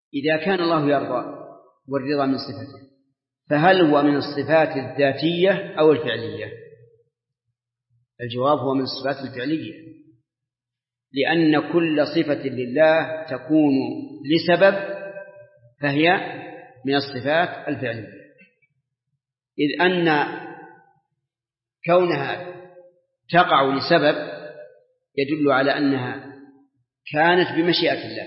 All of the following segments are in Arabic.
إذا كان الله يرضى والرضا من صفته، فهل هو من الصفات الذاتية أو الفعلية؟ الجواب هو من الصفات الفعلية، لأن كل صفة لله تكون لسبب فهي من الصفات الفعلية، إذ أن كونها تقع لسبب يدل على أنها كانت بمشيئة الله.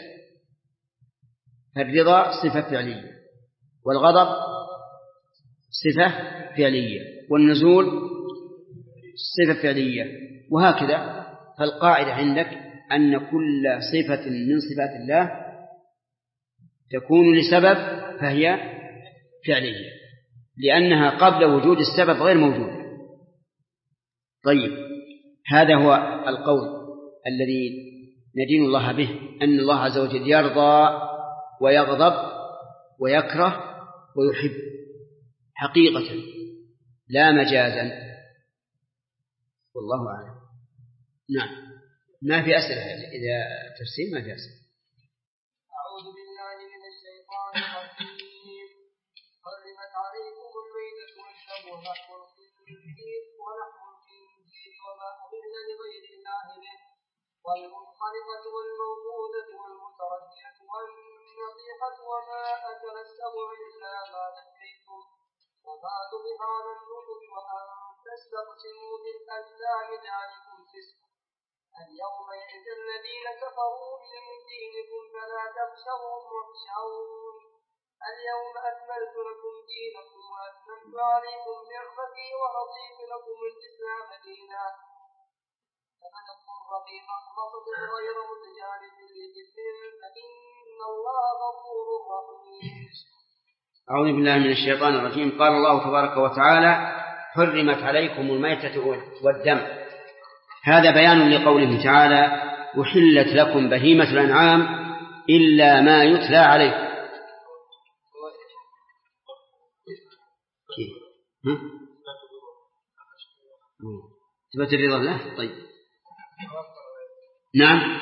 فالرضا صفة فعلية، والغضب صفة فعلية، والنزول صفة فعلية، وهكذا. فالقاعدة عندك أن كل صفة من صفات الله تكون لسبب فهي فعلية، لأنها قبل وجود السبب غير موجودة. طيب، هذا هو القول الذي ندين الله به، أن الله عز وجل يرضى ويغضب ويكره ويحب حقيقة لا مجازا، والله أعلم. نعم، ما في أسئلة، إذا تفسير ما في أسئلة. أعوذ بالله من الشيطان الرجيم. حرمت عليكم الميتة والدم والخنزير ولحم الخنزير وما أهل لغير الله به، والمنخنقة والموقوذة والمتردية والنطيحة وما أكل السبع إلا ما ذكيتم وما ذبح على النصب وأن تستقسموا بالأزلام ذلكم فسق. اليوم يئس الذين كفروا من دينكم فلا تخشوهم واخشون. اليوم أكملت لكم دينكم وأتممت عليكم نعمتي ورضيت لكم الإسلام دينا. فمن اضطر في مخمصة غير متجانف لإثم فإن الله غفور رحيم. أعوذ بالله من الشيطان الرجيم. قال الله تبارك وتعالى: حرمت عليكم الميتة والدم. هذا بيان لقوله تعالى: أحلت لكم بهيمة الأنعام إلا ما يتلى عليكم. ثبت الرضا له. طيب، نعم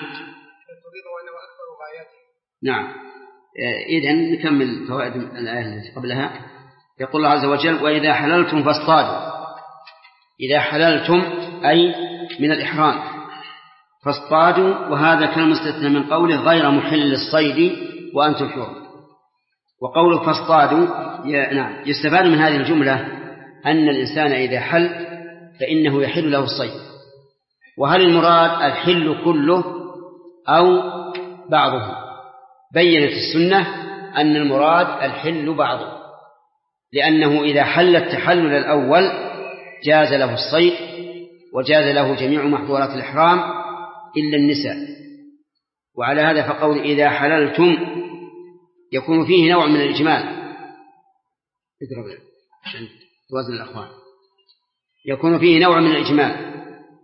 نعم. إذن نكمل فوائد الآية التي قبلها. يقول الله عز وجل: وإذا حللتم فاصطادوا. إذا حللتم أي من الإحرام فاصطادوا، وهذا كان مستثنى من قوله غير محل الصيد وأنتم حرم. وقوله فاصطادوا نعم، يستفاد من هذه الجملة أن الإنسان إذا حل فإنه يحل له الصيد. وهل المراد الحل كله أو بعضه؟ بيّنت السنة أن المراد الحل بعضه، لأنه إذا حل التحلل الأول جاز له الصيد وجاز له جميع محظورات الإحرام إلا النساء. وعلى هذا فقول إذا حللتم يكون فيه نوع من الإجمال. اضرب عشان توازن الأخوان. يكون فيه نوع من الإجمال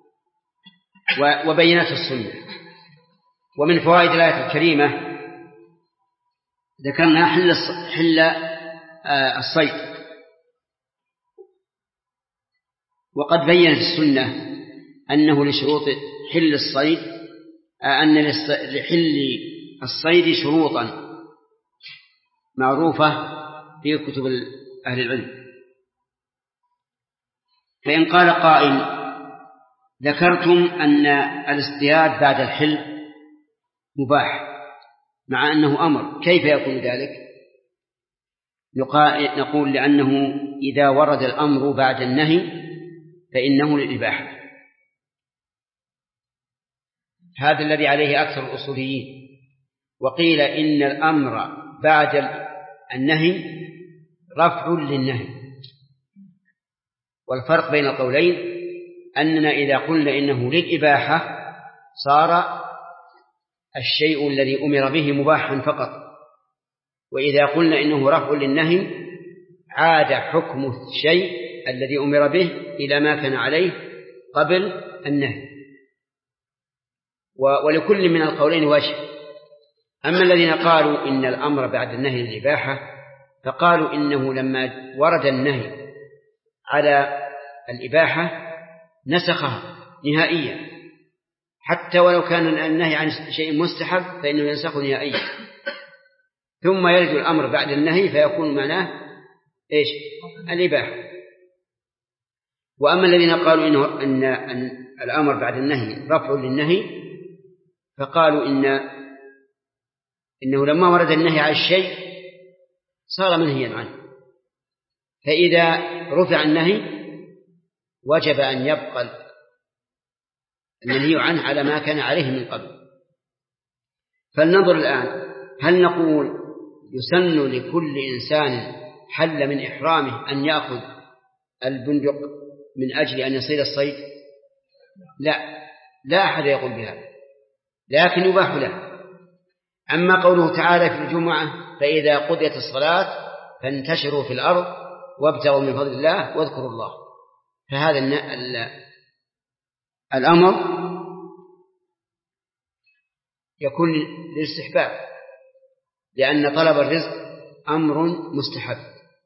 وبينت السنة. ومن فوائد الآية الكريمة ذكرنا حل الصيد، وقد بينت السنة أنه لشروط حل الصيد أن لحل الصيد شروطا معروفة في كتب أهل العلم. فإن قال قائل: ذكرتم أن الاصطياد بعد الحل مباح مع أنه أمر، كيف يكون ذلك؟ نقول لأنه إذا ورد الأمر بعد النهي فإنه للإباحة. هذا الذي عليه أكثر الأصوليين. وقيل إن الأمر بعد النهي رفع للنهي. والفرق بين القولين أننا إذا قلنا إنه للإباحة صار الشيء الذي أمر به مباحا فقط، وإذا قلنا إنه رفع للنهي عاد حكم الشيء الذي أمر به إلى ما كان عليه قبل النهي. ولكل من القولين وجه. أما الذين قالوا إن الأمر بعد النهي للإباحة فقالوا إنه لما ورد النهي على الإباحة نسخها نهائيا، حتى ولو كان النهي عن شيء مستحب فإنه ينسخ نهائيا. ثم يرد الأمر بعد النهي فيكون معناه إيش؟ الإباحة. وأما الذين قالوا أن الأمر بعد النهي رفع للنهي فقالوا إنه لما ورد النهي على الشيء صار منهيا عنه، فإذا رفع النهي وجب أن يبقى المنهي عنه على ما كان عليه من قبل. فلننظر الآن، هل نقول يسن لكل إنسان حل من إحرامه أن يأخذ البندق من أجل أن يصيد الصيد؟ لا أحد يقول بهذا، لكن يباح له. أما قوله تعالى في الجمعة فإذا قضيت الصلاة فانتشروا في الأرض وابتغوا من فضل الله واذكروا الله، فهذا الأمر يكون للاستحباب، لأن طلب الرزق أمر مستحب.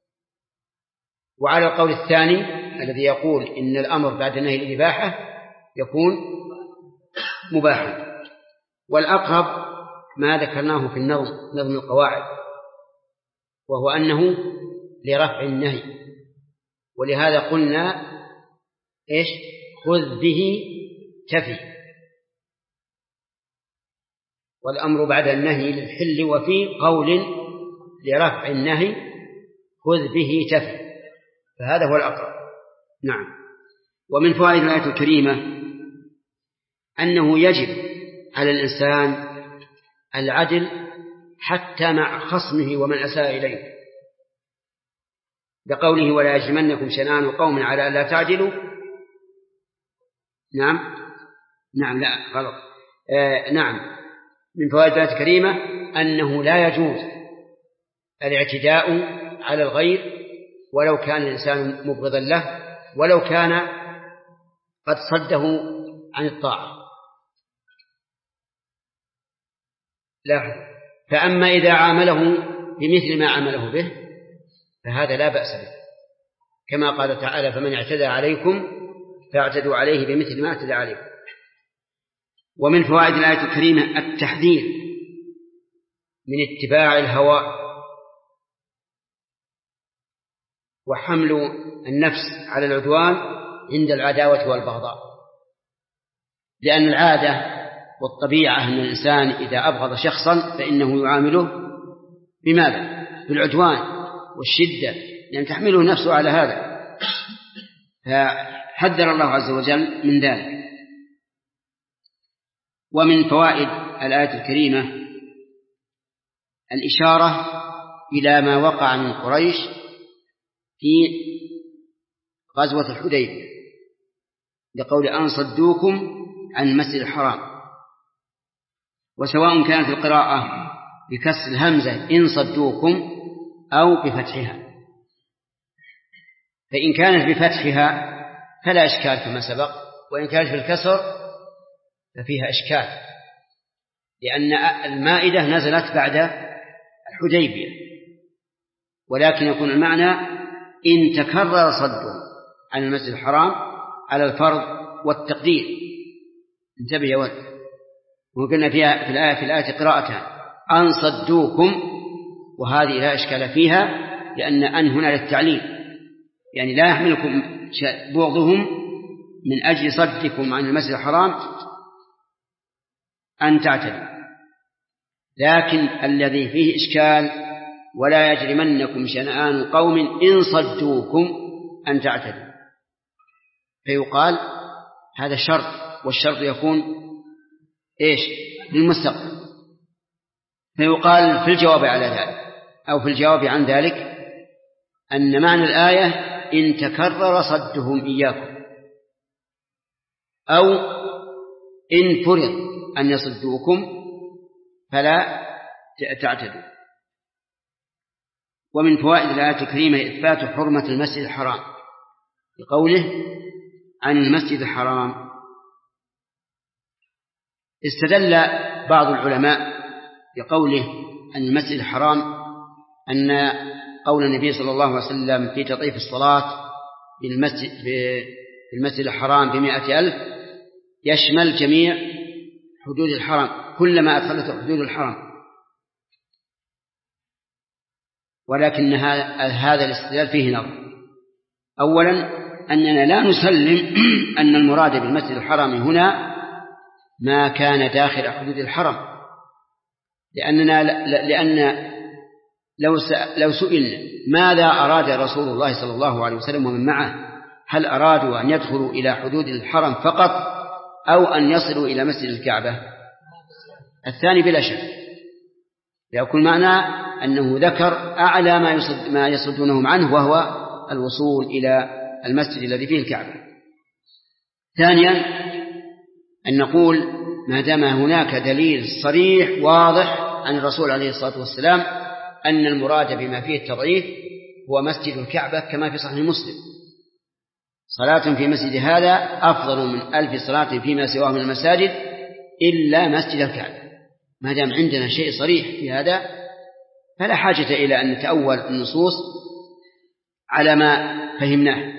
وعلى القول الثاني الذي يقول إن الأمر بعد النهي الإباحة يكون مباحا. والأقرب ما ذكرناه في نظم القواعد، وهو أنه لرفع النهي، ولهذا قلنا إيش؟ خذ به تفي. والأمر بعد النهي للحل، وفي قول لرفع النهي خذ به تفي، فهذا هو الأقرب. نعم. ومن فوائد الآية الكريمة أنه يجب على الإنسان العدل حتى مع خصمه ومن أساء إليه، بقوله ولا يجرمنكم شنآن قوم على ألا تعدلوا. نعم لا غلط. نعم. من فوائد الآية الكريمة أنه لا يجوز الاعتداء على الغير ولو كان الإنسان مبغضا له، ولو كان قد صده عن الطاعة. لاحظ، فأما إذا عامله بمثل ما عمله به فهذا لا بأس به، كما قال تعالى فمن اعتدى عليكم فاعتدوا عليه بمثل ما اعتدى عليكم. ومن فوائد الآية الكريمة التحذير من اتباع الهوى وحمل النفس على العدوان عند العداوة والبغضاء، لأن العادة والطبيعة أن الإنسان إذا أبغض شخصا فإنه يعامله بماذا؟ بالعدوان والشدة، لأن تحمله نفسه على هذا، فحذر الله عز وجل من ذلك. ومن فوائد الآية الكريمة الإشارة إلى ما وقع من قريش في غزوة الحديبية، لقول أن صدوكم عن المسجد الحرام، وسواء كانت القراءة بكسر الهمزة إن صدوكم أو بفتحها، فإن كانت بفتحها فلا إشكال كما سبق، وإن كانت بالكسر ففيها إشكال، لأن المائدة نزلت بعد الحديبية، ولكن يكون المعنى إن تكرر صدهم عن المسجد الحرام على الفرض والتقدير. انتبه يا ولد، وقلنا فيها في الآية قراءتان أن صدوكم، وهذه لا إشكال فيها لأن أن هنا للتعليل، يعني لا يحملكم بغضهم من أجل صدكم عن المسجد الحرام أن تعتدوا، لكن الذي فيه إشكال ولا يجرمنكم شنآن قوم إن صدوكم أن تعتدوا، فيقال هذا شرط، والشرط يكون إيش؟ للمستقبل، فيقال في الجواب على ذلك أو في الجواب عن ذلك أن معنى الآية إن تكرر صدهم إياكم، أو إن فرض أن يصدوكم فلا تعتدوا. ومن فوائد الآية الكريمة إثبات حرمة المسجد الحرام بقوله عن المسجد الحرام. استدل بعض العلماء بقوله عن المسجد الحرام أن قول النبي صلى الله عليه وسلم في تضعيف الصلاة في المسجد الحرام ب100,000 يشمل جميع حدود الحرم، كلما أدخلت حدود الحرم، ولكن هذا الاستدلال فيه نظر. أولا أننا لا نسلم أن المراد بالمسجد الحرام هنا ما كان داخل حدود الحرم، لأن لو سئلنا ماذا أراد رسول الله صلى الله عليه وسلم ومن معه، هل أرادوا أن يدخلوا إلى حدود الحرم فقط أو أن يصلوا إلى مسجد الكعبة؟ الثاني بلا شك، يكون معنى أنه ذكر أعلى ما يصدونهم عنه وهو الوصول إلى المسجد الذي فيه الكعبة. ثانيا أن نقول ما دام هناك دليل صريح واضح عن الرسول عليه الصلاة والسلام أن المراد بما فيه التضعيف هو مسجد الكعبة، كما في صحيح مسلم: صلاة في مسجد هذا أفضل من 1000 صلاة فيما سواه من المساجد إلا مسجد الكعبة. ما دام عندنا شيء صريح في هذا فلا حاجة إلى أن نتأول النصوص على ما فهمناه.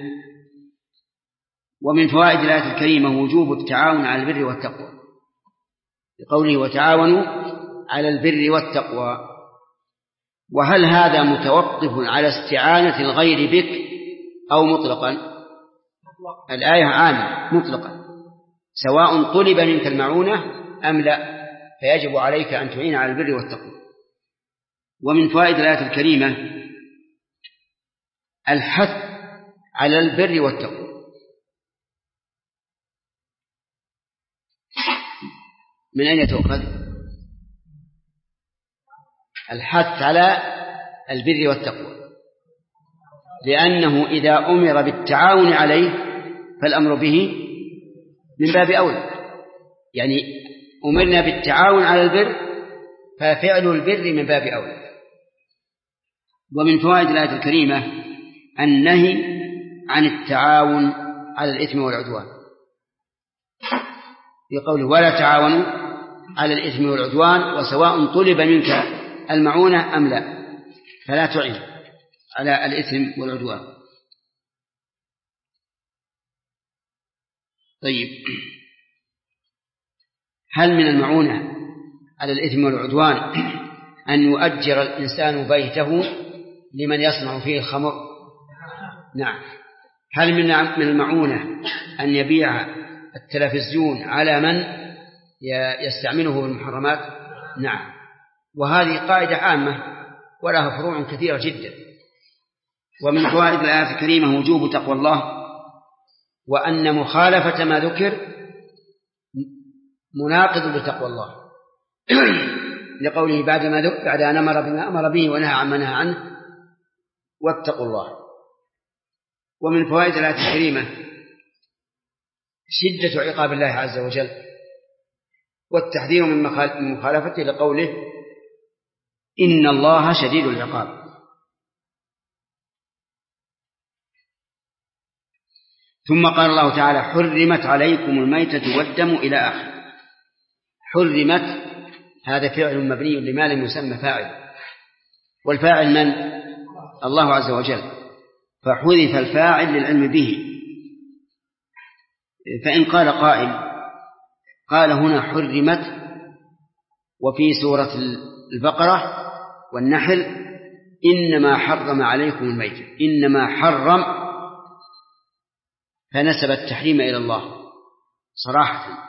ومن فوائد الآية الكريمة وجوب التعاون على البر والتقوى، بقوله وتعاونوا على البر والتقوى. وهل هذا متوقف على استعانة الغير بك أو مطلقا؟ الآية عامة مطلقا، سواء طلب منك المعونة أم لا، فيجب عليك أن تعين على البر والتقوى. ومن فوائد الآية الكريمة الحث على البر والتقوى. من أين تؤخذ الحث على البر والتقوى؟ لأنه إذا أمر بالتعاون عليه فالأمر به من باب أولى، يعني أمرنا بالتعاون على البر ففعل البر من باب أولى. ومن فوائد الآية الكريمة النهي عن التعاون على الإثم والعدوان، في قوله ولا تعاونوا على الإثم والعدوان وسواء طلب منك المعونة أم لا، فلا تعين على الإثم والعدوان. طيب، هل من المعونة على الإثم والعدوان أن يؤجر الإنسان بيته لمن يصنع فيه الخمر؟ نعم. هل من المعونة أن يبيع التلفزيون على من يستعمله بالمحرمات؟ نعم. وهذه قاعدة عامة ولها فروع كثيرة جدا. ومن فوائد الآية الكريمة وجوب تقوى الله، وأن مخالفة ما ذكر مناقض لتقوى الله لقوله بعد أن أمر بما أمر به ونهى عما نهى عنه واتقوا الله. ومن فوائد الآية الكريمة شدة عقاب الله عز وجل والتحذير من مخالفته لقوله إن الله شديد العقاب. ثم قال الله تعالى حرمت عليكم الميتة والدم إلى آخر. حرمت هذا فعل مبني لما لم يسمى فاعل، والفاعل من؟ الله عز وجل، فحذف الفاعل للعلم به. فإن قال قائل قال هنا حرمت وفي سورة البقرة والنحل إنما حرم عليكم الميتة، إنما حرم، فنسب التحريم إلى الله صراحة.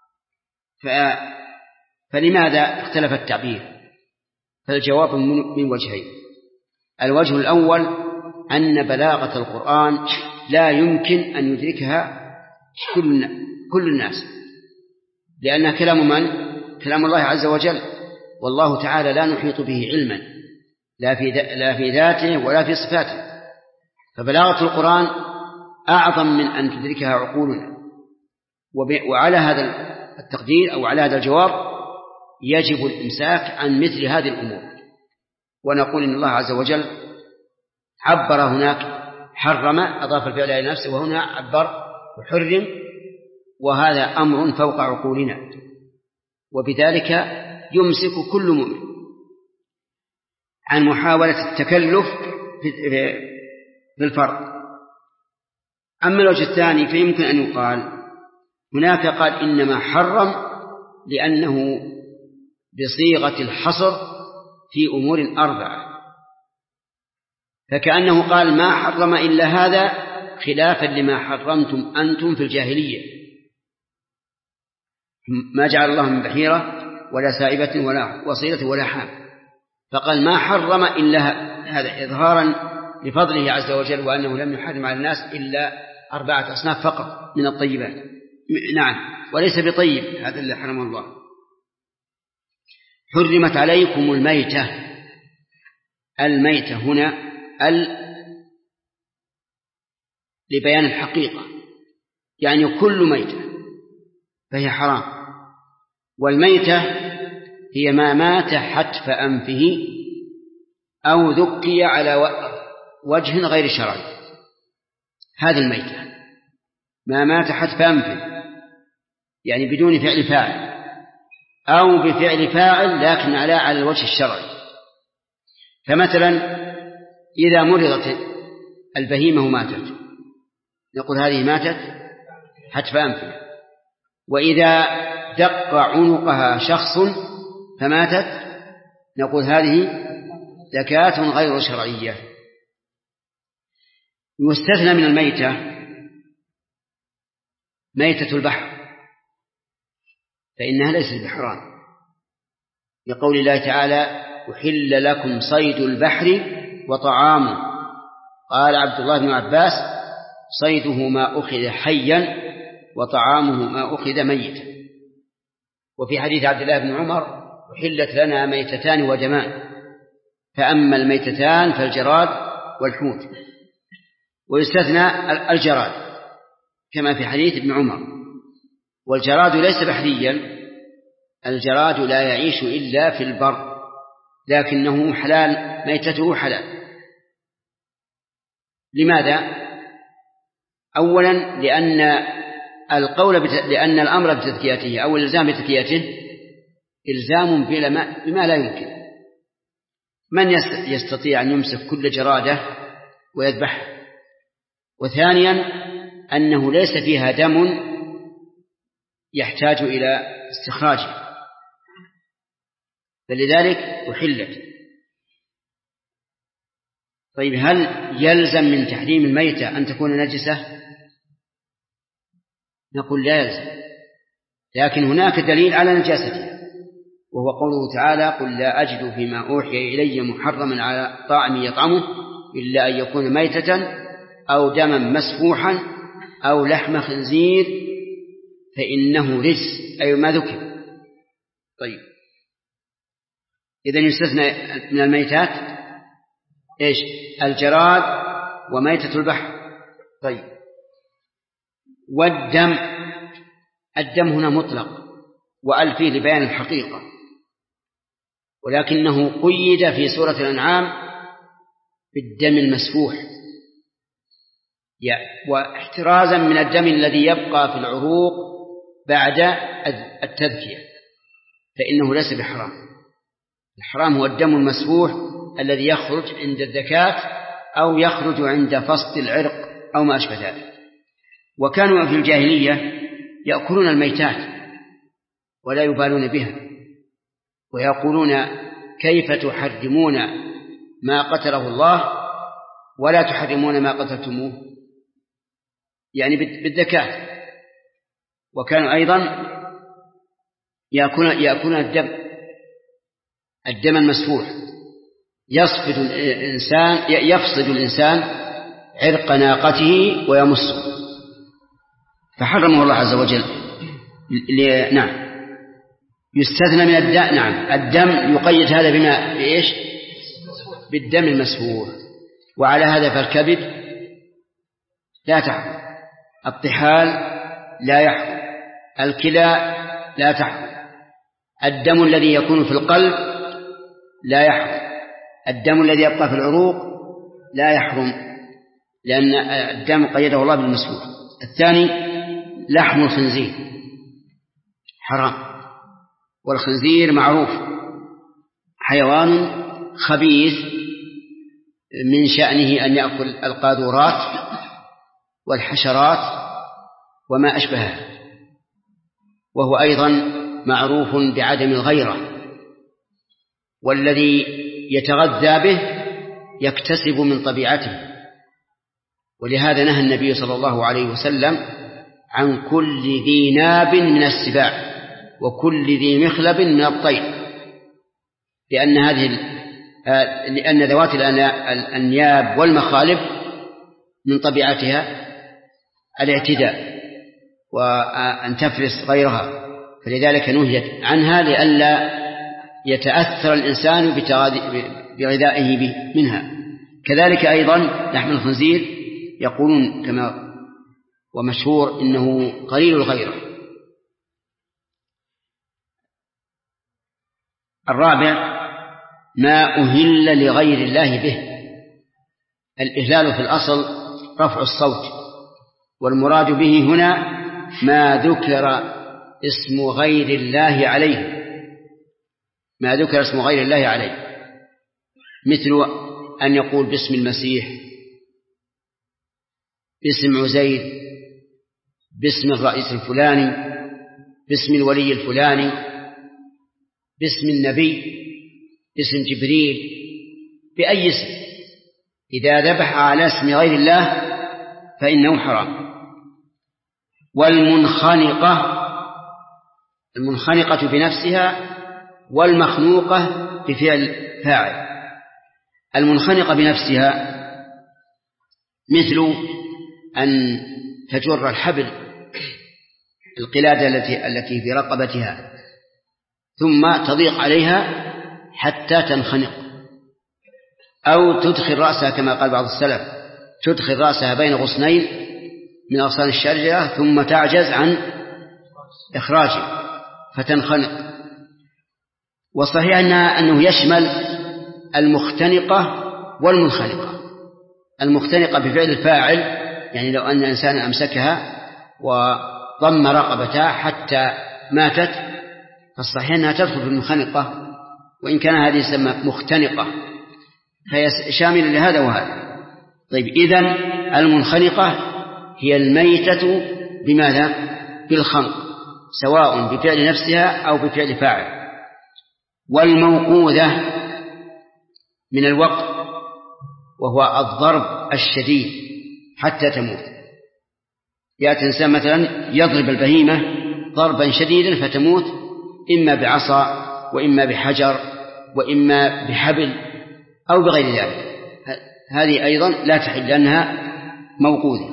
فلماذا اختلف التعبير؟ فالجواب من وجهين. الوجه الأول أن بلاغة القرآن لا يمكن أن يدركها كل الناس، لأنها كلام من؟ كلام الله عز وجل، والله تعالى لا نحيط به علما لا في ذاته ولا في صفاته، فبلاغة القرآن أعظم من أن تدركها عقولنا. وعلى هذا التقدير أو على هذا الجواب يجب الإمساك عن مثل هذه الأمور، ونقول إن الله عز وجل عبر هناك حرم، أضاف الفعل إلى نفسه، وهنا عبر وحرم، وهذا أمر فوق عقولنا، وبذلك يمسك كل مؤمن عن محاولة التكلف بالفرق. أما الوجه الثاني فيمكن أن يقال هناك قال إنما حرم لأنه بصيغة الحصر في أمور 4، فكأنه قال ما حرم إلا هذا خلافا لما حرمتم أنتم في الجاهلية، ما جعل الله من بحيرة ولا سائبة ولا وصيلة ولا حام، فقال ما حرم إلا هذا إظهارا لفضله عز وجل، وأنه لم يحرم على الناس إلا 4 أصناف فقط من الطيبات. نعم، وليس بطيب هذا اللي حرم الله. حرمت عليكم الميتة. الميتة هنا لبيان الحقيقة، يعني كل ميتة فهي حرام. والميتة هي ما مات حتف أنفه أو ذكي على وجه غير شرعي، هذه الميتة ما مات حتف أنفه، يعني بدون فعل فاعل أو بفعل فاعل لكن على الوجه الشرعي. فمثلا إذا مرضت البهيمة ماتت نقول هذه ماتت حتف أنفه، وإذا دق عنقها شخص فماتت نقول هذه زكاة غير شرعية. يستثنى من الميتة ميتة البحر، فإنها ليست بحرام، لقول الله تعالى أحل لكم صيد البحر وطعامه. قال عبد الله بن عباس صيده ما أخذ حيا وطعامه ما أخذ ميتا. وفي حديث عبد الله بن عمر أحلت لنا ميتتان ودمان، فأما الميتتان فالجراد والحوت. ويستثنى الجراد كما في حديث ابن عمر. والجراد ليس بحريا، الجراد لا يعيش إلا في البر، لكنه حلال، ميتته حلال. لماذا؟ أولا لأن الأمر بتذكيته أو الإلزام بتذكيته إلزام بما لا يمكن. من يستطيع أن يمسك كل جرادة ويذبحها؟ وثانيا أنه ليس فيها دم يحتاج إلى استخراجه، فلذلك أحلت. طيب هل يلزم من تحريم الميتة أن تكون نجسة؟ نقول لا يلزم، لكن هناك دليل على نجاستها، وهو قوله تعالى قل لا أجد فيما أوحي إلي محرما على طاعم يطعمه إلا أن يكون ميتة أو دما مسفوحا أو لحم خنزير فإنه رجس، أي ما ذكر. طيب إذن يستثنى من الميتات إيش؟ الجراد وميتة البحر. طيب والدم، الدم هنا مطلق وأل فيه لبيان الحقيقة، ولكنه قيد في سورة الأنعام بالدم المسفوح، واحترازا من الدم الذي يبقى في العروق بعد التذكية، فإنه ليس بحرام. الحرام هو الدم المسفوح الذي يخرج عند الذكاة أو يخرج عند فسط العرق أو ما أشبه ذلك. وكانوا في الجاهلية يأكلون الميتات ولا يبالون بها، ويقولون كيف تحرمون ما قتله الله ولا تحرمون ما قتلتموه، يعني بالذكاة. وكانوا أيضا يأكلون الدم المسفوح. يفصد الإنسان عرق ناقته ويمصه، فحرمه الله عز وجل. نعم يستثنى من الدم. نعم الدم يقيد هذا بإيش؟ بالدم المسفوح. وعلى هذا فالكبد لا تحرم، الطحال لا يحرم، الكلى لا تحرم، الدم الذي يكون في القلب لا يحرم، الدم الذي يبقى في العروق لا يحرم، لأن الدم قيده الله بالمسفوح. الثاني لحم الخنزير حرام، والخنزير معروف حيوان خبيث من شأنه أن يأكل القاذورات والحشرات وما أشبهها، وهو أيضا معروف بعدم الغيرة، والذي يتغذى به يكتسب من طبيعته، ولهذا نهى النبي صلى الله عليه وسلم عن كل ذي ناب من السباع وكل ذي مخلب من الطير، لأن ذوات الأنياب والمخالب من طبيعتها الاعتداء وأن تفرس غيرها، فلذلك نهيت عنها لئلا يتأثر الإنسان بغذائه منها. كذلك أيضا لحم الخنزير يقولون كما ومشهور إنه قليل الغيرة. الرابع ما أهل لغير الله به. الإهلال في الأصل رفع الصوت، والمراد به هنا ما ذكر اسم غير الله عليه، ما ذكر اسم غير الله عليه، مثل أن يقول باسم المسيح، باسم عزير، باسم الرئيس الفلاني، باسم الولي الفلاني، باسم النبي، باسم جبريل، بأي اسم. إذا ذبح على اسم غير الله فإنه حرام. والمنخنقة بنفسها والمخنوقة بفعل فاعل. المنخنقة بنفسها مثل أن تجر الحبل، القلادة التي في رقبتها، ثم تضيق عليها حتى تنخنق، أو تدخل رأسها كما قال بعض السلف، تدخل رأسها بين غصنين من أغصان الشجرة ثم تعجز عن إخراجه فتنخنق. وصحيح أنه يشمل المختنقة والمنخنقة. المختنقة بفعل الفاعل، يعني لو أن إنسان أمسكها وضم رقبتها حتى ماتت فالصحيح أنها تدخل في المنخنقة، وإن كان هذه يسمى مختنقة، فهي شامل لهذا وهذا. طيب، إذن المنخنقة هي الميتة بماذا؟ بالخنق، سواء بفعل نفسها أو بفعل فاعل. والموقوذة من الوقت، وهو الضرب الشديد حتى تموت. يأتي إنسان مثلا يضرب البهيمة ضربا شديدا فتموت، إما بعصا وإما بحجر وإما بحبل أو بغير ذلك، هذه أيضا لا تحل لأنها موقوذة.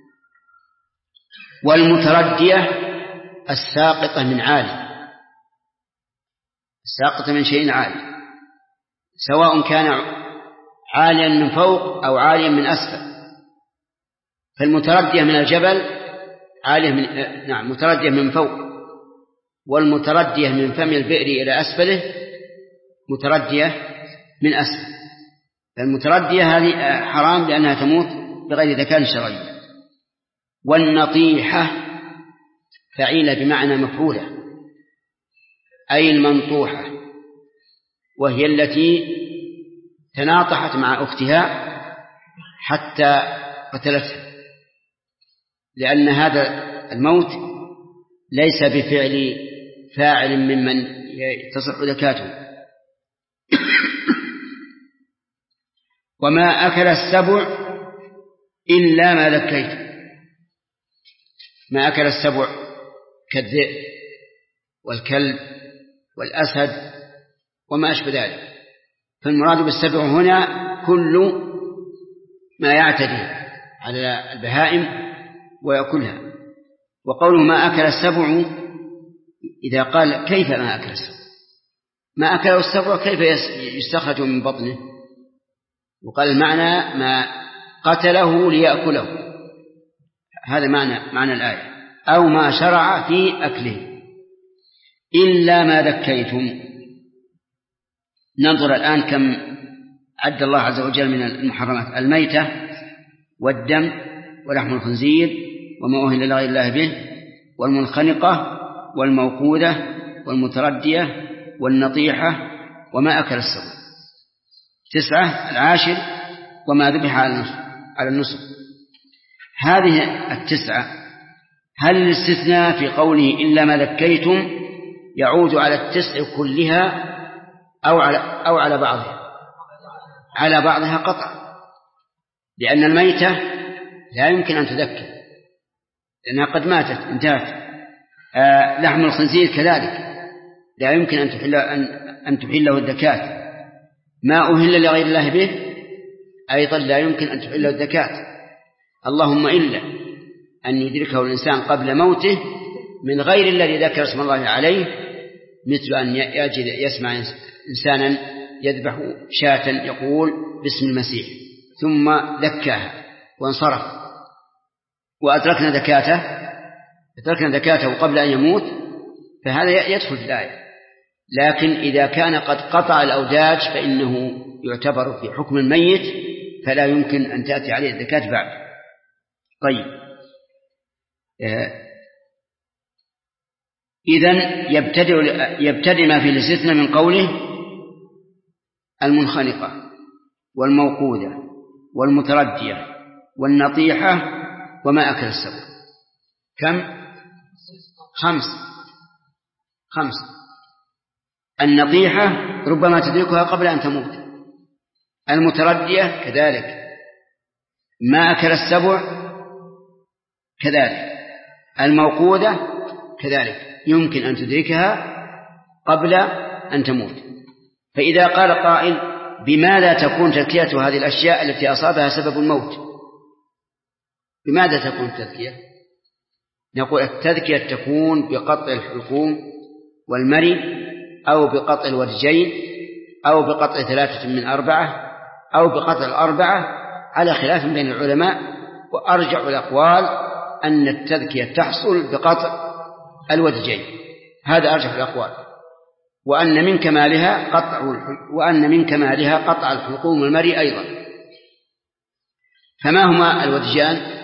والمتردية الساقطة من عالي، الساقطة من شيء عالي، سواء كان عاليا من فوق أو عاليا من أسفل. فالمتردية من الجبل عالية متردية من فوق، والمتردية من فم البئر إلى أسفله متردية من أسفل. فالمتردية هذه حرام لأنها تموت بغير ذكاء شرعي. والنطيحة فعيلة بمعنى مفعولة، أي المنطوحة، وهي التي تناطحت مع أختها حتى قتلتها، لأن هذا الموت ليس بفعل فاعل ممن تصح ذكاته. وما أكل السبع إلا ما ذكيت. ما أكل السبع كالذئب والكلب والأسد وما أشبه ذلك. فالمراد بالسبع هنا كل ما يعتدي على البهائم ويأكلها. وقوله ما أكل السبع، إذا قال كيف ما أكل السبع؟ ما أكله السبع كيف يستخرج من بطنه؟ وقال المعنى ما قتله ليأكله، هذا معنى الآية، أو ما شرع في أكله إلا ما ذكيتم. ننظر الآن كم عد الله عز وجل من المحرمات: الميتة والدم ولحم الخنزير وما أهل لغير الله به، والمنخنقة والموقوذة والمتردية والنطيحة وما أكل السبع. 9. العاشر وما ذبح على النصب. هذه 9 هل الاستثناء في قوله إلا ما ذكيتم يعود على 9 كلها أو على بعضها؟ على بعضها قطع، لأن الميتة لا يمكن أن تذكر لأنها قد ماتت انتهت. لحم الخنزير كذلك لا يمكن أن تحله الزكاة. ما أهل لغير الله به أيضا لا يمكن أن تحله الزكاة، اللهم إلا أن يدركه الإنسان قبل موته من غير الذي ذكر اسم الله عليه، مثل أن يسمع إنسانا يذبح شاة يقول باسم المسيح ثم ذكاها وانصرف وأدركنا ذكاته قبل أن يموت، فهذا يدخل في الآية. لكن إذا كان قد قطع الأوداج فإنه يعتبر في حكم الميت، فلا يمكن أن تأتي عليه الزكاة بعد. طيب، إذن يبتدئ ما في الاستثناء من قوله المنخنقة والموقوذة والمتردية والنطيحة وما أكل السبع. كم؟ 5. النطيحة ربما تدركها قبل أن تموت، المتردية كذلك، ما أكل السبع كذلك، الموقوذة كذلك يمكن أن تدركها قبل أن تموت. فإذا قال قائل بماذا تكون تذكية هذه الأشياء التي أصابها سبب الموت؟ بماذا تكون التذكية؟ نقول التذكية تكون بقطع الحلقوم والمري، أو بقطع الورجين، أو بقطع 3 من 4، أو بقطع 4 على خلاف بين العلماء. وأرجع الأقوال أن التذكية تحصل بقطع الورجين، هذا أرجح الأقوال، وأن من كمالها قطع الحلقوم والمري أيضا. فما هما الورجان؟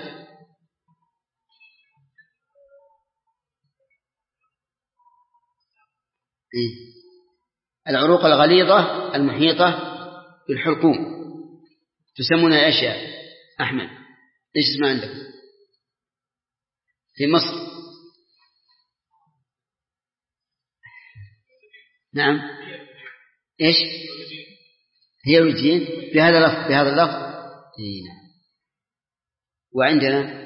العروق الغليظة المحيطة بالحلقوم تسمونها أشياء. أحمد إيش اسمها عندك في مصر؟ نعم، إيش هي الوجين بهذا اللفظ؟ نعم. وعندنا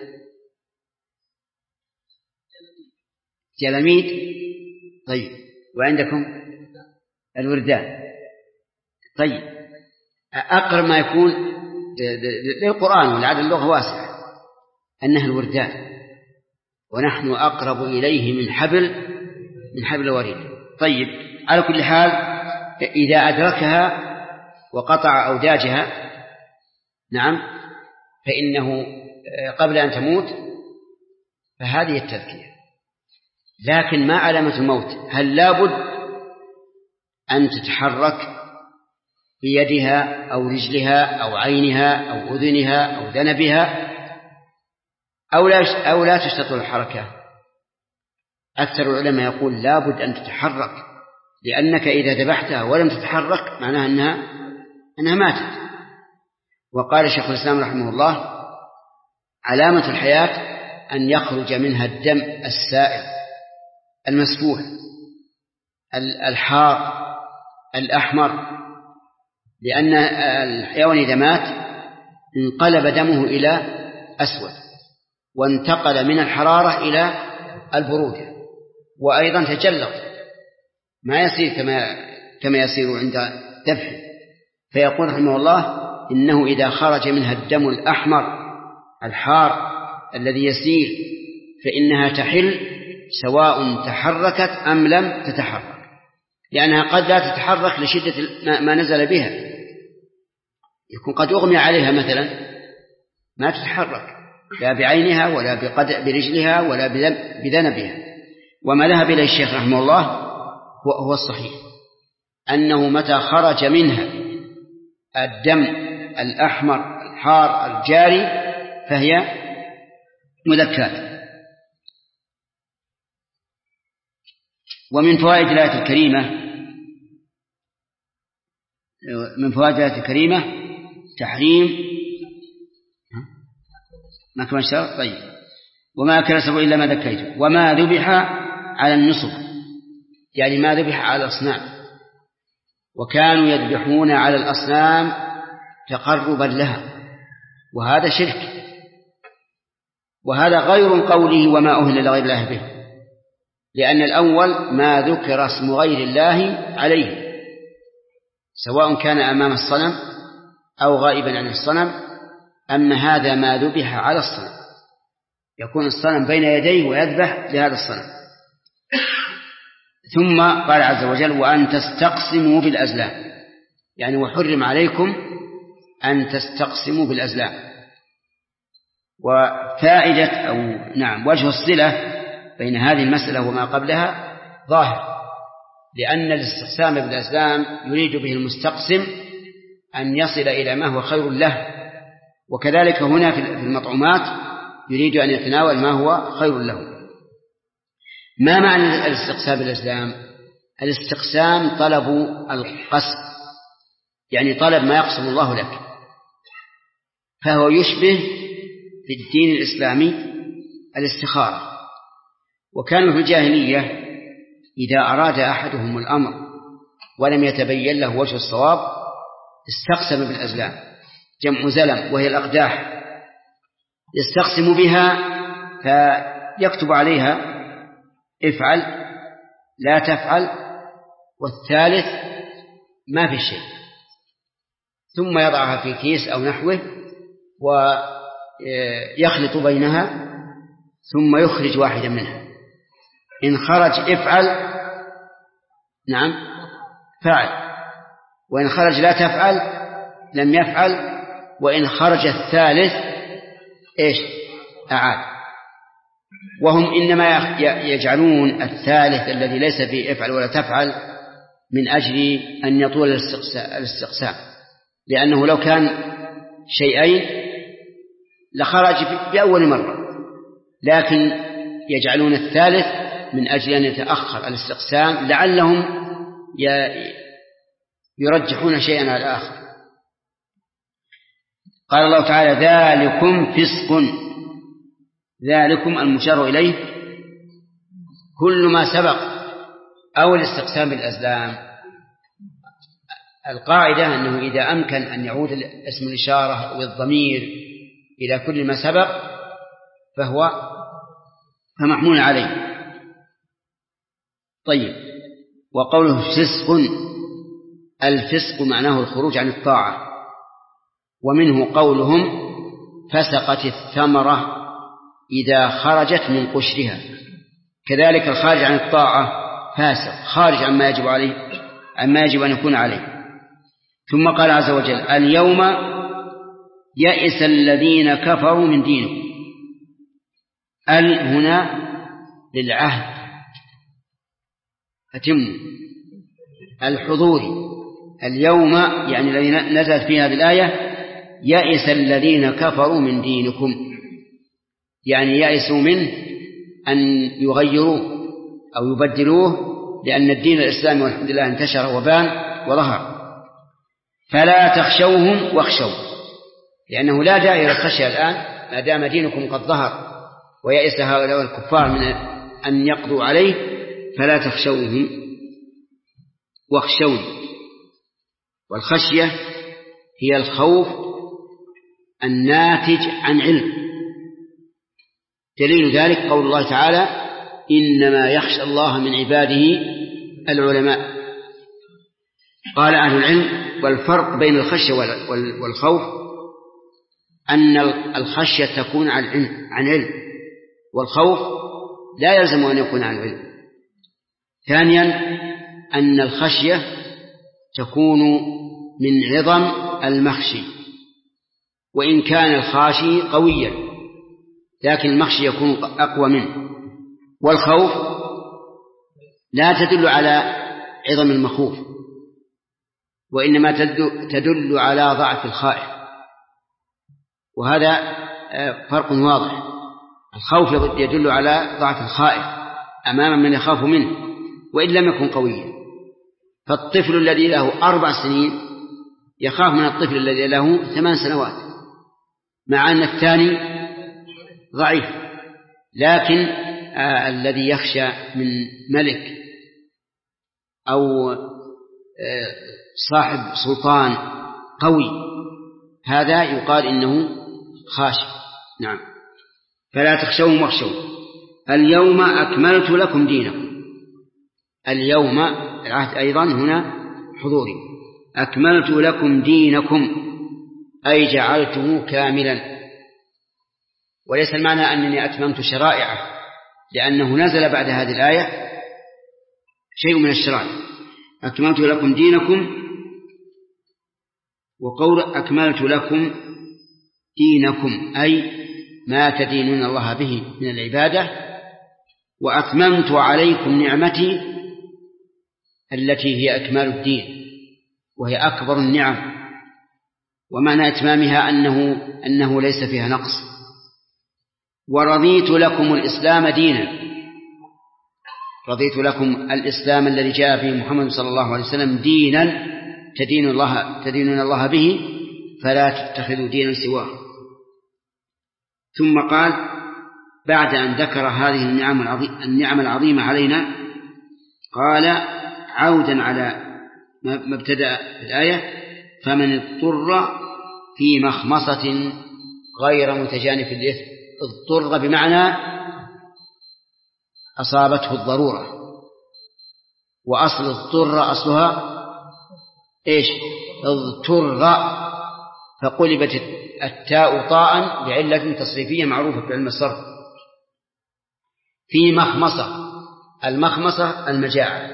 جلميد. طيب، وعندكم الوردان. طيب، أقرب ما يكون للقرآن ولعد اللغة واسعة أنها الوردان، ونحن أقرب إليه من حبل الوريد. طيب، على كل حال إذا أدركها وقطع أوداجها نعم فإنه قبل أن تموت فهذه التذكية. لكن ما علامة الموت؟ هل لابد أن تتحرك بيدها أو رجلها أو عينها أو أذنها أو ذنبها أو لا تشترط الحركة؟ أكثر العلماء يقول لابد أن تتحرك، لأنك إذا ذبحتها ولم تتحرك معناها أنها ماتت. وقال شيخ الإسلام رحمه الله علامة الحياة أن يخرج منها الدم السائل المسفوح الحار الأحمر، لأن الحيوان إذا مات انقلب دمه إلى أسود وانتقل من الحرارة إلى البرودة، وأيضا تجلط ما يصير كما يصير عند ذبحه. فيقول رحمه الله إنه إذا خرج منها الدم الأحمر الحار الذي يسير فإنها تحل سواء تحركت أم لم تتحرك، لأنها قد لا تتحرك لشدة ما نزل بها، يكون قد أغمي عليها مثلا ما تتحرك لا بعينها ولا برجلها ولا بذنبها. وما ذهب إليه الشيخ رحمه الله هو الصحيح، أنه متى خرج منها الدم الأحمر الحار الجاري فهي مذكاة. ومن فوائد الآية الكريمة تحريم ما كما اشترط. طيب، وما أكل السبع إلا ما ذكيتم وما ذبح على النصب، يعني ما ذبح على الأصنام. وكانوا يذبحون على الأصنام تقربا لها، وهذا شرك، وهذا غير قوله وما أهل لغير الله به، لأن الأول ما ذكر اسم غير الله عليه، سواء كان أمام الصنم أو غائبا عن الصنم. أما هذا ما ذبح على الصنم، يكون الصنم بين يديه ويذبح لهذا الصنم. ثم قال عز وجل وأن تستقسموا بالأزلام، يعني وحرم عليكم أن تستقسموا بالأزلام. وفائدة أو وجه الصلة بين هذه المسألة وما قبلها ظاهر، لأن الاستقسام بالأزلام يريد به المستقسم أن يصل إلى ما هو خير له، وكذلك هنا في المطعومات يريد أن يتناول ما هو خير له. ما معنى الاستقسام بالأزلام؟ الاستقسام طلب القسم، يعني طلب ما يقسم الله لك، فهو يشبه في الدين الإسلامي الاستخارة. وكانوا في الجاهلية إذا أراد أحدهم الأمر ولم يتبين له وجه الصواب استقسم بالأزلام، جمع زلم وهي الأقداح، يستقسم بها فيكتب عليها افعل لا تفعل، والثالث ما في شيء، ثم يضعها في كيس أو نحوه ويخلط بينها ثم يخرج واحدا منها، إن خرج افعل فعل، وإن خرج لا تفعل لم يفعل، وإن خرج الثالث أعاد. وهم إنما يجعلون الثالث الذي ليس فيه افعل ولا تفعل من أجل أن يطول الاستقسام، لأنه لو كان شيئين لخرج بأول مرة، لكن يجعلون الثالث من أجل أن يتأخر الاستقسام لعلهم يرجحون شيئا على الآخر. قال الله تعالى ذلكم فسق، ذلكم المشار إليه كل ما سبق أو الاستقسام بالأزلام. القاعدة أنه إذا أمكن أن يعود اسم الإشارة أو الضمير إلى كل ما سبق فهو فمحمول عليه. طيب، وقوله فسق، الفسق معناه الخروج عن الطاعة، ومنه قولهم فسقت الثمرة إذا خرجت من قشرها، كذلك الخارج عن الطاعة فاسق، خارج عما يجب عليه، عما يجب أن يكون عليه. ثم قال عز وجل اليوم يئس الذين كفروا من دينكم، هنا للعهد أتم الحضوري، اليوم يعني الذي نزلت في هذه الآية يئس الذين كفروا من دينكم، يعني يئسوا منه أن يغيروه أو يبدلوه، لأن الدين الإسلامي والحمد لله انتشر وبان وظهر. فلا تخشوهم واخشوا، لأنه لا داعي للخشية الآن ما دام دينكم قد ظهر، ويئس هؤلاء الكفار من أن يقضوا عليه، فلا تخشوهم واخشون. والخشية هي الخوف الناتج عن علم، دليل ذلك قول الله تعالى إنما يخشى الله من عباده العلماء. قال أهل العلم والفرق بين الخشية والخوف أن الخشية تكون عن علم، والخوف لا يلزم أن يكون عن علم. ثانيا أن الخشية تكون من عظم المخشي، وإن كان الخاشي قويا لكن المخشي يكون أقوى منه. والخوف لا تدل على عظم المخوف، وإنما تدل على ضعف الخائف، وهذا فرق واضح. الخوف يدل على ضعف الخائف أمام من يخاف منه وإن لم يكن قويا. فالطفل الذي له 4 سنين يخاف من الطفل الذي له 8 سنوات، مع أن الثاني ضعيف، لكن الذي يخشى من ملك أو صاحب سلطان قوي هذا يقال إنه خاشع. نعم. فلا تخشوهم واخشوا اليوم أكملت لكم دينكم. اليوم العهد أيضا هنا حضوري. أكملت لكم دينكم أي جعلته كاملا، وليس المعنى أنني أتممت شرائعه، لأنه نزل بعد هذه الآية شيء من الشرائع. أكملت لكم دينكم، وقول أكملت لكم دينكم أي ما تدينون الله به من العبادة، وأتممت عليكم نعمتي التي هي أكمال الدين وهي أكبر النعم، ومعنى إتمامها أنه ليس فيها نقص. ورضيت لكم الإسلام دينا، رضيت لكم الإسلام الذي جاء به محمد صلى الله عليه وسلم دينا تدينون الله به، فلا تتخذوا دينا سواه. ثم قال بعد أن ذكر هذه النعم العظيمة علينا، قال عودا على ما ابتدأ الآية: فمن اضطر في مخمصة غير متجانف للإثم. اضطر بمعنى أصابته الضرورة، وأصل اضطر أصلها إيش؟ اضطر، فقلبت التاء طاء بعلة تصريفية معروفة في علم الصرف. في مخمصة، المخمصة المجاعة.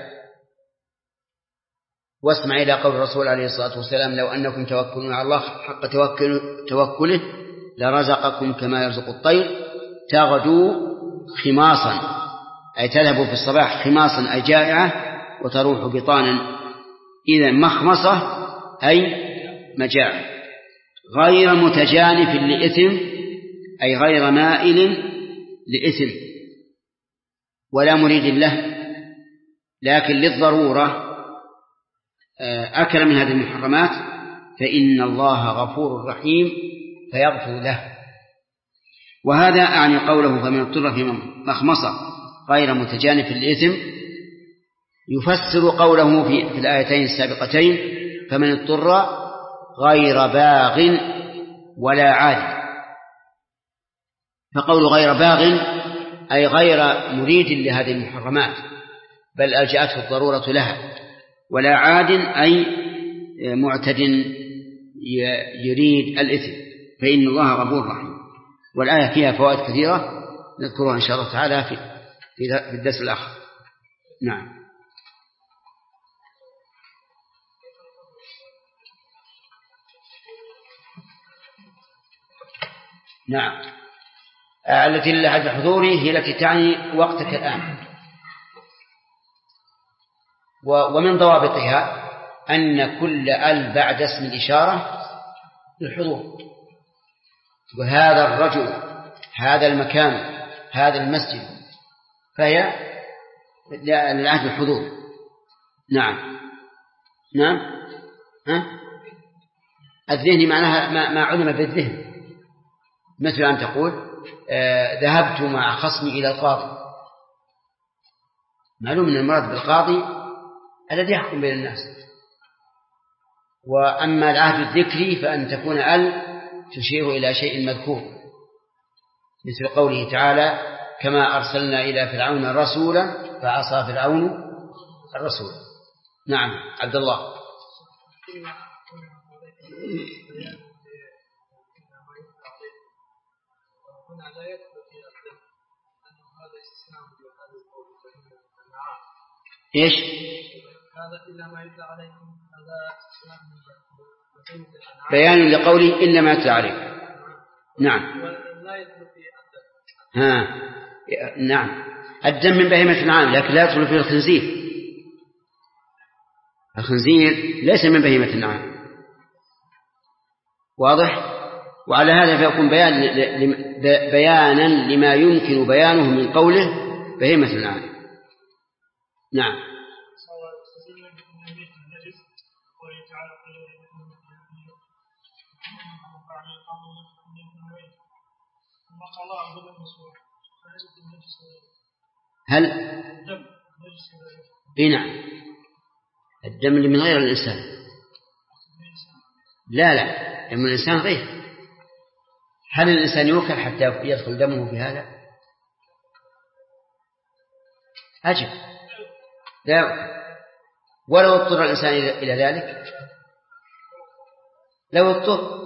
واسمع إلى قول الرسول عليه الصلاة والسلام: لو أنكم توكلون على الله حق توكله لرزقكم كما يرزق الطير تغدو خماصا، أي تذهب في الصباح خماصا أي جائعة وتروح بطانا. إذا مخمصة أي مجاعة. غير متجانف لإثم أي غير مائل لإثم ولا مريد له، لكن للضرورة أكل من هذه المحرمات، فإن الله غفور رحيم فيغفر له. وهذا أعني قوله فمن اضطر في مخمصة غير متجانف للإثم يفسر قوله في الآيتين السابقتين: فمن اضطر غير باغ ولا عاد. فقول غير باغ أي غير مريد لهذه المحرمات، بل ألجأته الضرورة لها. ولا عاد أي معتد يريد الإثم، فإن الله غفور رحيم. والآية فيها فوائد كثيرة نذكرها إن شاء الله تعالى في الدرس الآخر. نعم. نعم. التي للعهد الحضوري هي التي تعني وقتك الآن. ومن ضوابطها أن كل ال بعد اسم الإشارة للحضور. وهذا الرجل، هذا المكان، هذا المسجد، فهي للعهد الحضور. نعم. نعم. الذهن معناها ما علم بالذهن، مثل أن تقول ذهبت مع خصمي إلى القاضي. معلوم أن المراد بالقاضي الذي يحكم بين الناس. وأما العهد الذكري فأن تكون تشير إلى شيء مذكور، مثل قوله تعالى: كما أرسلنا إلى فرعون رسولا فعصى فرعون الرسول. نعم. عبد الله. إيش؟ بيان لقوله إلا ما يتلى عليكم. نعم. نعم. الدم من بهيمة الأنعام، لكن لا يدخل فيه الخنزير. الخنزير ليس من بهيمة الأنعام. واضح؟ وعلى هذا فيكون بيانا لما يمكن بيانه من قوله بهيمة الأنعام. نعم. هل نعم الدم اللي من غير الإنسان لا لأن الإنسان غير. هل الإنسان يوكل حتى يدخل دمه في هذا؟ أجب لا. ولو اضطر الإنسان إلى ذلك، لو اضطر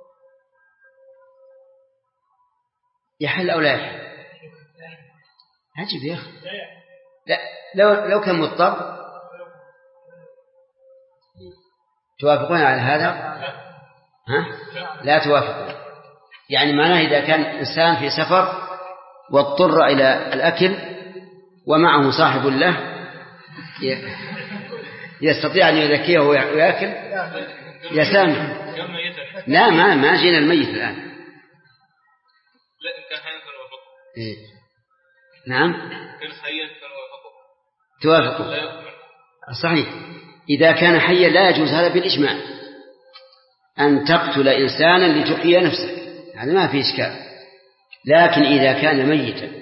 يحل أو لا يحل؟ أجب يا أخي. لا لو كان مضطر. توافقون على هذا؟ ها؟ لا توافقون. يعني معناه إذا كان إنسان في سفر واضطر إلى الأكل ومعه صاحب له يستطيع أن يذكيه ويأكل يسامح. لا ما جينا الميت الآن. لا إن كان حيا فنوافقه. إيه؟ نعم كان حيا فنوافقه. توافقوا صحيح. إذا كان حيا لا يجوز هذا بالإجماع، أن تقتل إنسانا لتحيي نفسك، هذا ما فيه إشكال. لكن إذا كان ميتا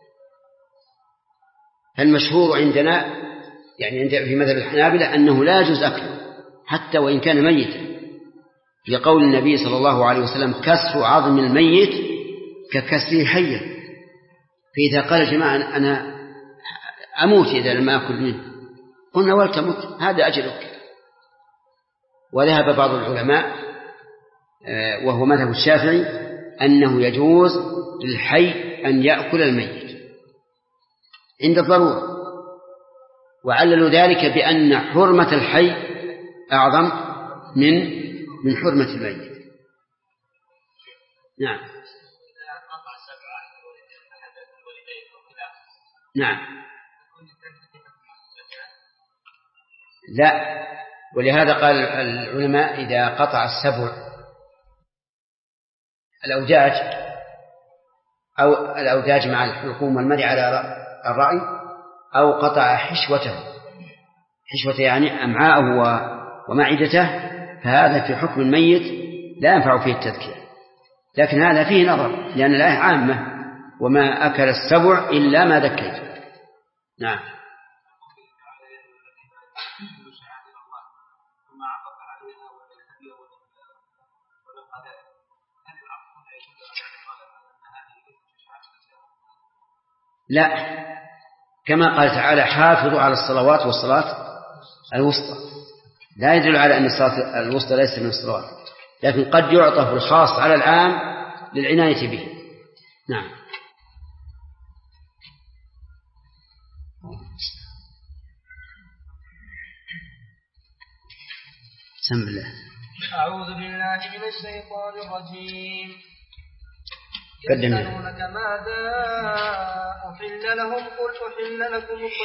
فالمشهور عندنا يعني في مذهب الحنابلة أنه لا يجوز أكله حتى وإن كان ميتا، لقول النبي صلى الله عليه وسلم: كسر عظم الميت ككسره حيا. فإذا قال جماعة أنا أموت إذا لم أكل منه، قلنا ولتمت، هذا أجلك. وذهب بعض العلماء وهو مذهب الشافعي أنه يجوز للحي أن يأكل الميت عند الضرورة، وعللوا ذلك بأن حرمة الحي أعظم من حرمة الميت. نعم نعم. لا، ولهذا قال العلماء إذا قطع السبع الأوداج أو الأوداج مع الحلقوم والمري على الرأي، أو قطع حشوته يعني أمعاءه ومعدته، فهذا في حكم الميت لا ينفع فيه التذكير. لكن هذا فيه نظر، لأن الآية عامة: وما أكل السبع إلا ما ذكيت. نعم. لا، كما قال تعالى: حافظوا على الصلوات والصلاة الوسطى، لا يدل على أن الصلاة الوسطى ليست من الصلوات، لكن قد يعطف الخاص على العام للعناية به. نعم. بسم الله. أعوذ بالله من الشيطان الرجيم. يسألونك ماذا أحل لهم قل أحل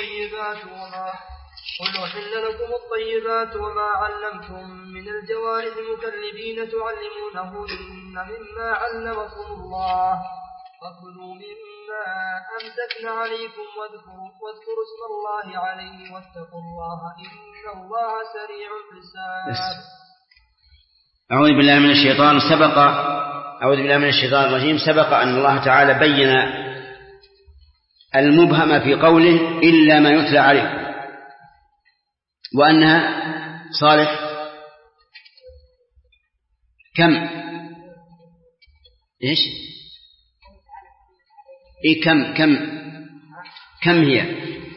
لكم الطيبات وما علمتم من الجوارح مكلبين تعلمونهن مما علمكم الله، فكلوا مما أمسكن عليكم واذكروا اسم الله عليه واتقوا الله إن الله سريع الحساب. أعوذ بالله من الشيطان الرجيم. سبق أن الله تعالى بين المبهم في قوله إلا ما يتلى عليه، وأنها صالح كم هي؟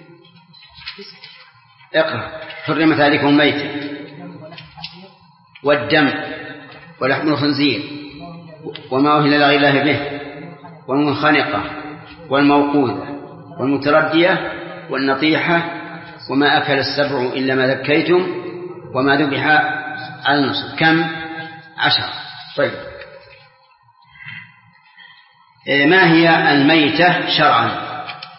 اقرأ. حرمت عليكم الميتة والدم ولحم الخنزير وما أهل لغير الله به والمنخنقة والموقوذة والمتردية والنطيحة وما أكل السبع إلا ما ذكيتم وما ذبح على النصب. كم؟ 10. طيب، ما هي الميتة شرعا؟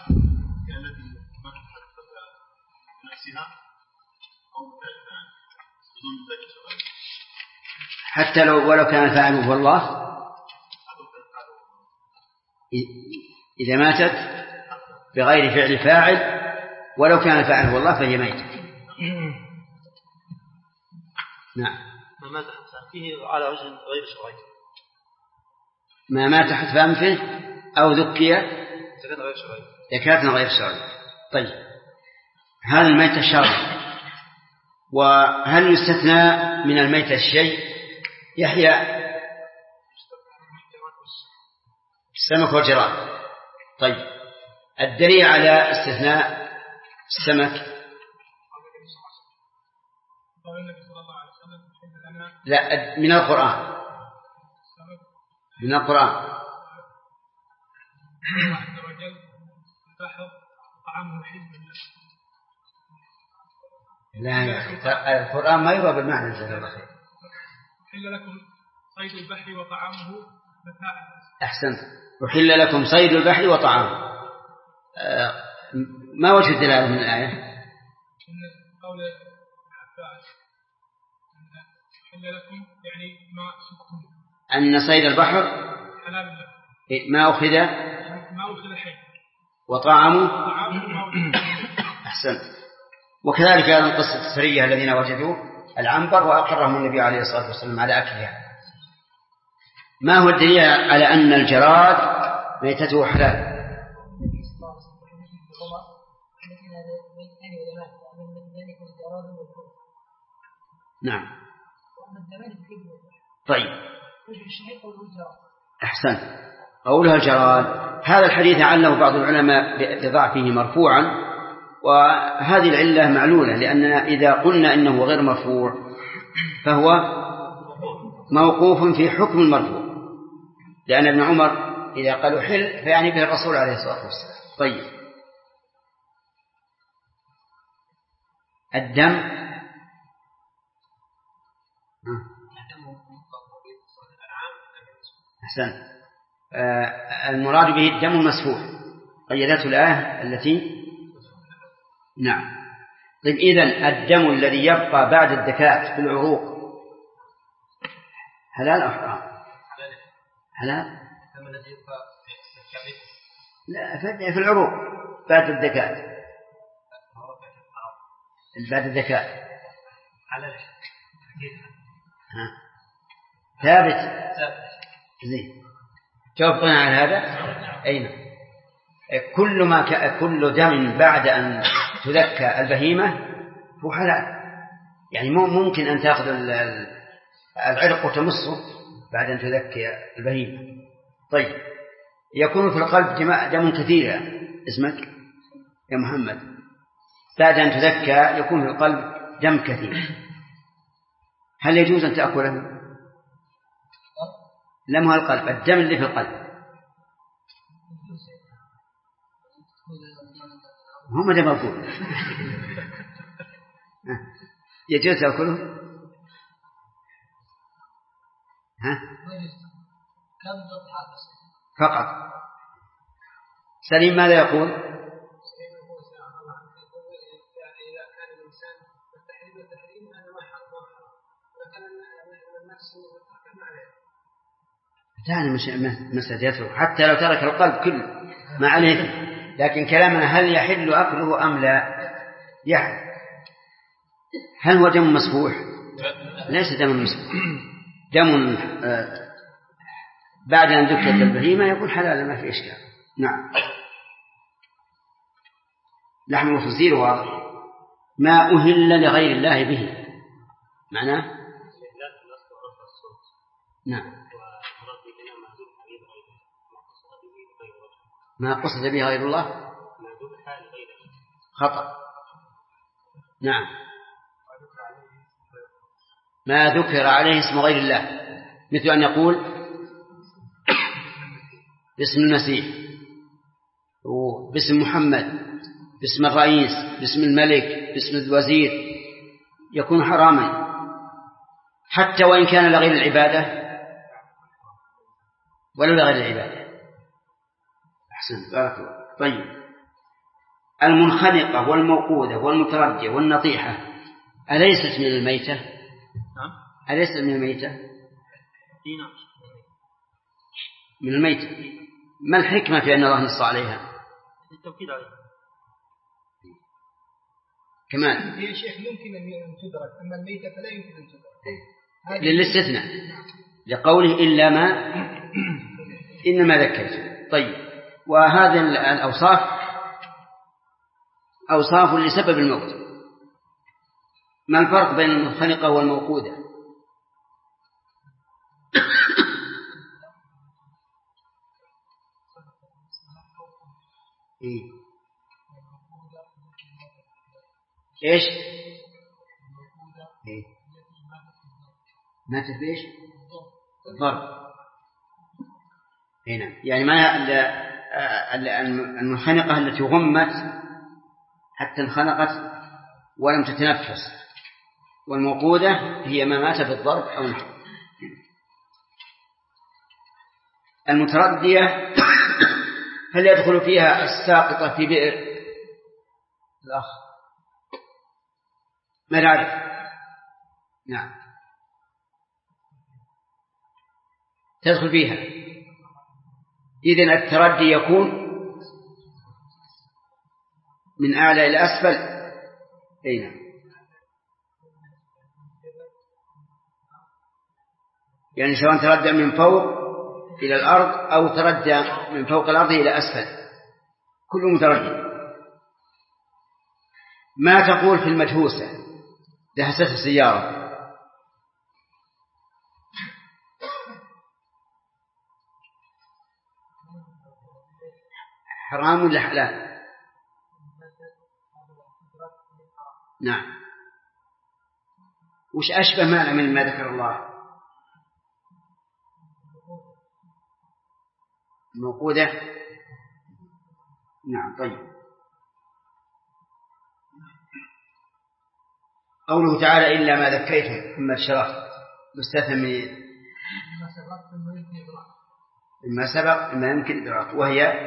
حتى ولو كان فاعله هو الله، إذا ماتت بغير فعل فاعل ولو كان فاعله الله فهي ميتة. نعم. ما مات فيه على وجه غير شرعي، ما مات حتف أنفه أو ذكي ذكاة غير شرعي. طيب، هذا الميتة شرعي. وهل يستثنى من الميتة الشيء؟ يحيى السمك والجراد. طيب الدليل على استثناء السمك؟ لا، من القرآن. من القرآن. لا، القرآن ما يروى بالمعنى. أحل لكم صيد البحر وطعامه متاعا. أحسنت. أحل لكم صيد البحر وطعامه. ما وجه الدلالة من الآية؟ قول عباس أحل لكم يعني ما سقتم. أن صيد البحر حلال لكم. ما أخذ شيء. وطعامه. أحسنت. وكذلك أيضا قصة السرية الذين وجدوا العنبر وأقرهم النبي عليه الصلاة والسلام على أكلها. ما هو الدليل على أن الجراد ميتته حلال؟ نعم. طيب أحسن. قولها الجراد، هذا الحديث عله بعض العلماء بضعفه مرفوعا، وهذه العلة معلولة، لأننا إذا قلنا إنه غير مرفوع فهو موقوف في حكم المرفوع، لأن ابن عمر إذا قالوا حل فيعني به الرسول عليه الصلاة والسلام. طيب الدم أحسن. المراد به الدم المسفوح، قيدته الآية التي نعم. طيب إذن الدم الذي يبقى بعد الدكات في العروق حلال أو حرام؟ حلال. الدم الذي يبقى في الكبد لا، في العروق بعد الدكات. بعد الدكات حلال. ثابت. زين. توافقنا على هذا؟ أين؟ كل دم بعد أن تذكى البهيمة هو حلال. يعني ممكن أن تأخذ العرق وتمصه بعد أن تذكى البهيمة. طيب يكون في القلب دم كثير اسمك يا محمد، بعد أن تذكى يكون في القلب دم كثير، هل يجوز أن تأكله؟ لم هو القلب، الدم اللي في القلب هم دم موجود. يجوز تأكله؟ فقط. سليم ماذا يقول؟ مسألة يترك حتى لو ترك القلب كله ما عليه، لكن كلامنا هل يحل أكله أم لا؟ يحل. هل هو دم مسفوح؟ ليس دم مسفوح، دم بعد أن ذكرت البهيمة يكون حلال ما في إشكال. نعم. لحم الخنزير واضح، ما أهل لغير الله به معناه نعم ما قصد به غير الله خطأ. نعم. ما ذكر عليه اسم غير الله، مثل أن يقول باسم المسيح وباسم محمد، باسم الرئيس، باسم الملك، باسم الوزير، يكون حراما حتى وإن كان لغير العبادة ولا لغير العبادة. أحسن بارك الله. طيب المنخنقة والموقودة والمتردية والنطيحة أليست من الميتة؟ نعم. أليست من الميتة؟ من الميتة. ما الحكمة في أن الله نص عليها؟ التوكيد عليها. كمان يا شيخ ممكن أن تدرك، أما الميتة فلا يمكن أن تدرك للاستثناء لقوله إلا ما إنما ذكرت. طيب وهذه الأوصاف أوصاف لسبب الموت. ما الفرق بين المنخنقة والموقودة؟ إيش؟ ما تفيش الضرب. هنا يعني ما المنخنقة التي غمت حتى انخنقت ولم تتنفس، والموقودة هي ما مات بالضرب أو نحو. المتردية هل يدخل فيها الساقطة في بئر الأخ؟ ما نعرف. نعم تدخل فيها. إذن التردي يكون من أعلى إلى أسفل. أين يعني سواء تردى من فوق إلى الأرض أو تردى من فوق الأرض إلى أسفل كله متردد. ما تقول في المدهوسة دهست السيارة؟ حرام ولا حلال؟ نعم. وش أشبه معنى من ما ذكر الله؟ موقودة. نعم. طيب قوله تعالى إلا ما ذكيتم ثم الشرف مستثنى من ما سبق ما يمكن إدراك، وهي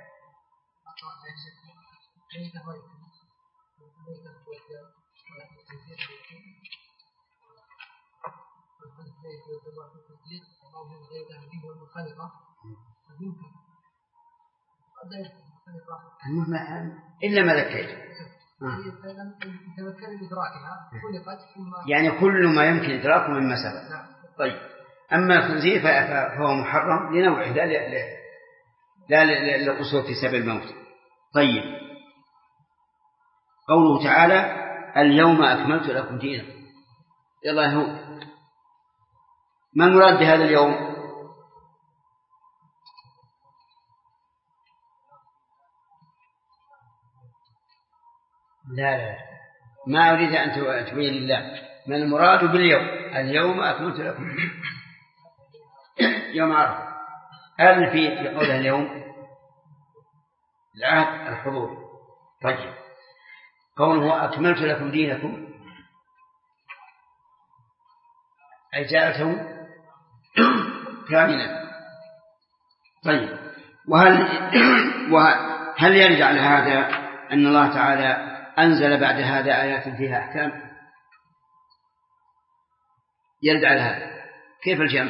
إلا ما ذكيتم يعني كل ما يمكن إدراكه مما سبق. طيب أما الخنزير فهو محرم لنوعه لا للقصور في سبب الموت. طيب قوله تعالى اليوم أكملت لكم دينكم. يلا هو ما المراد بهذا اليوم؟ لا ما أريد أن تبين لله ما المراد باليوم. اليوم أكملت لكم يوم عرفة. هل في قولها اليوم العهد الحضور؟ طيب قوله أكملت لكم دينكم أي جاءته كاملا. طيب وهل يرجع على هذا أن الله تعالى أنزل بعد هذا آيات فيها أحكام؟ يرجع على هذا. كيف الجمع؟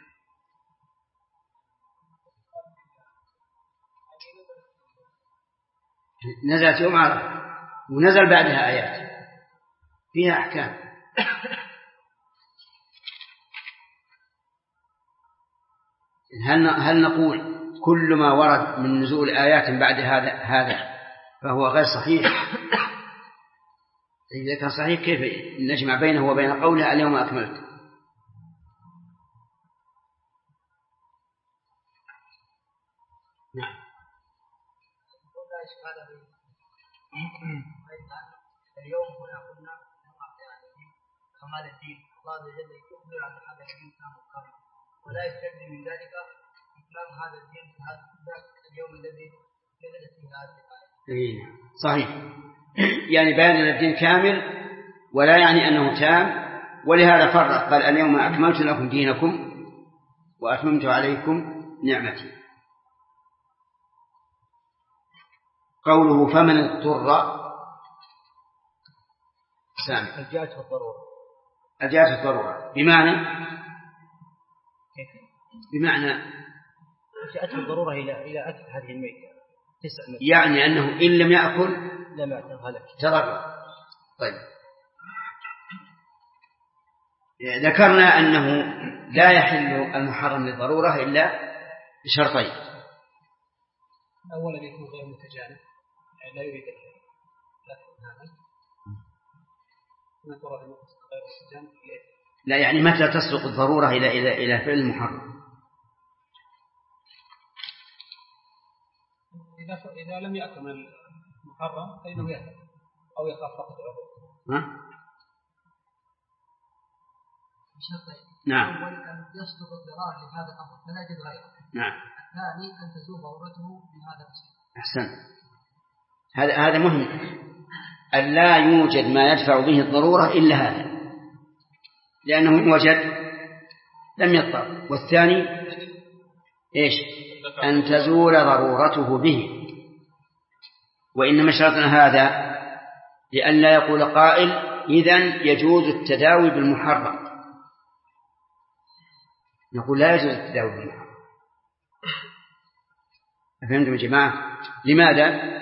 نزلت يوم عرفة ونزل بعدها آيات فيها أحكام. هل نقول كل ما ورد من نزول آيات بعد هذا فهو غير صحيح؟ إذا كان صحيح كيف نجمع بينه وبين قوله اليوم أكملت؟ نعم. اليوم هنا قلنا كمال الدين الله عز وجل يخبر عن هذا الدين كامل ولا يستلزم من ذلك إتمام هذا الدين في هذا اليوم الذي نزلت فيه هذه الآية. صحيح. يعني بيان الدين كامل ولا يعني أنه تام، ولهذا فرق قال اليوم أكملت لكم دينكم وأتممت عليكم نعمتي. قوله فمن اضطر سامع الجاءت الضرورة. الجاءت الضرورة بمعنى جاءت الضرورة إلى أكل هذه الميتة يعني أنه إن لم يأكل لم يعترف تضرر. طيب ذكرنا أنه لا يحل المحرم للضرورة إلا بشرطين. أولا يكون غير متجانب لا يريد هذا ما ترى غير متجانب لا، يعني متى تسبق الضرورة إلى فعل المحرم؟ إذا لم يأكل من المحرم فإنه يأكل أو يخاف فقط ها؟ نعم. أول أن يصدق الضرار لهذا الأمر فلا يجد غيره. نعم. الثاني أن تزول ضرورته بهذا الشيء. أحسن. هذا مهم، أن لا يوجد ما يدفع به الضرورة إلا هذا، لأنه إن وجد لم يضطر. والثاني إيش؟ أن تزول ضرورته به. وإنما شرطنا هذا لئلا يقول قائل إذن يجوز التداوي بالمحرم. نقول لا يجوز التداوي بالمحرم. أفهمتم يا جماعة؟ لماذا؟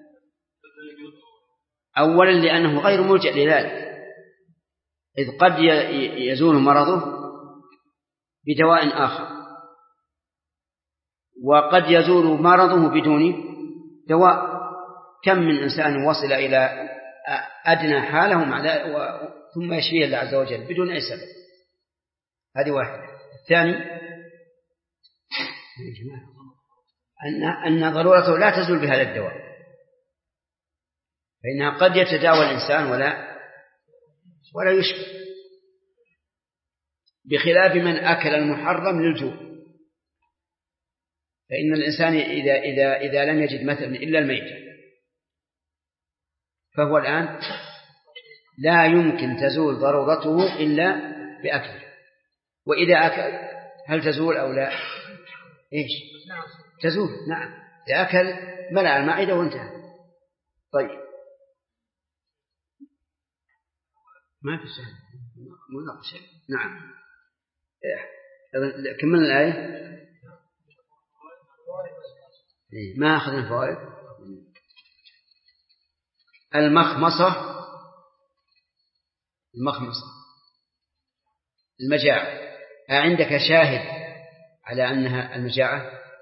أولا لأنه غير ملجأ لذلك، إذ قد يزول مرضه بدواء آخر، وقد يزول مرضه بدون دواء. كم من إنسان وصل إلى أدنى حاله ثم يشفيه الله عز وجل بدون أي سبب. هذه واحدة. الثاني أن ضرورته لا تزول بهذا الدواء، فإنها قد يتداوى الإنسان ولا يشفى، بخلاف من أكل المحرم للجوع. فإن الإنسان إذا لم يجد مثلا إلا الميت فهو الآن لا يمكن تزول ضرورته إلا بأكله. وإذا أكل هل تزول أو لا؟ إيش؟ تزول. نعم، إذا أكل ملأ المعدة وانتهى. طيب، ما في شيء مناقشة. نعم، كملنا الآية. ما أخذنا الفوائد. المخمصة المجاعة. عندك شاهد على أنها المجاعة؟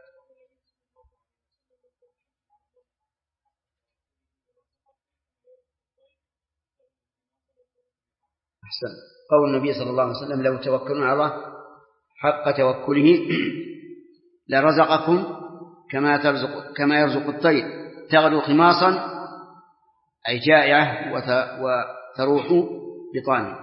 أحسن. قول النبي صلى الله عليه وسلم لو توكلون على الله حق توكله لرزقكم كما يرزق الطير تغدو خماصا، أي جائعة، وتروح بطانه.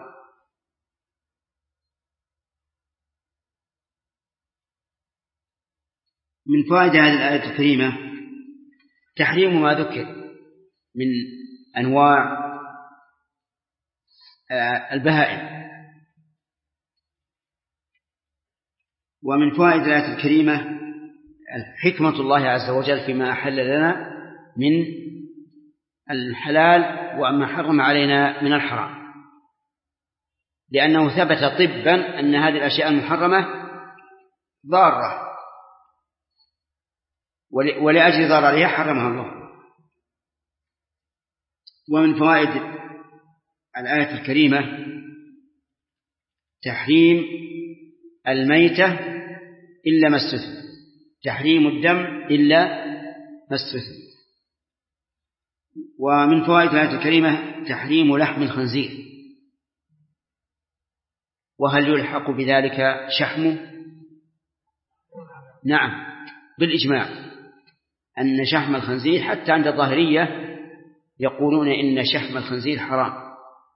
من فوائد هذه الآية الكريمة تحريم ما ذكر من أنواع البهائم. ومن فوائد الآية الكريمة حكمة الله عز وجل فيما أحل لنا من الحلال وما حرم علينا من الحرام، لأنه ثبت طبا أن هذه الأشياء المحرمة ضارة، ولأجل ضررها حرمها الله. ومن فوائد الآية الكريمة تحريم الميتة إلا ما استثنى، تحريم الدم إلا ما استثنى. ومن فوائد الآية الكريمة تحريم لحم الخنزير. وهل يلحق بذلك شحمه؟ نعم، بالإجماع أن شحم الخنزير حتى عند الظاهرية يقولون إن شحم الخنزير حرام،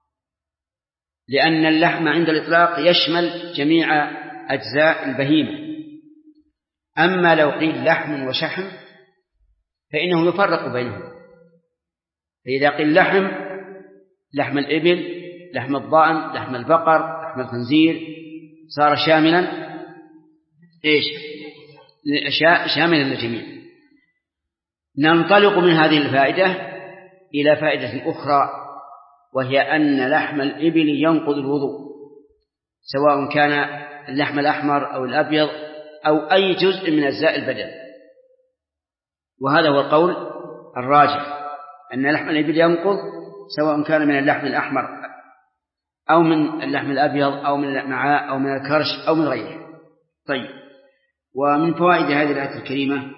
لأن اللحم عند الإطلاق يشمل جميع أجزاء البهيمة. أما لو قيل لحم وشحم فإنه يفرق بينهم. فإذا قيل لحم الإبل، لحم الضأن، لحم البقر، لحم الخنزير، صار شاملا إيش؟ شاملا للجميع. ننطلق من هذه الفائدة إلى فائدة أخرى، وهي أن لحم الإبل ينقض الوضوء، سواء كان اللحم الأحمر أو الأبيض أو أي جزء من أجزاء البدن. وهذا هو القول الراجح، أن لحم الإبل ينقض سواء كان من اللحم الأحمر أو من اللحم الأبيض أو من الأمعاء أو من الكرش أو من غيره. طيب، ومن فوائد هذه الآية الكريمة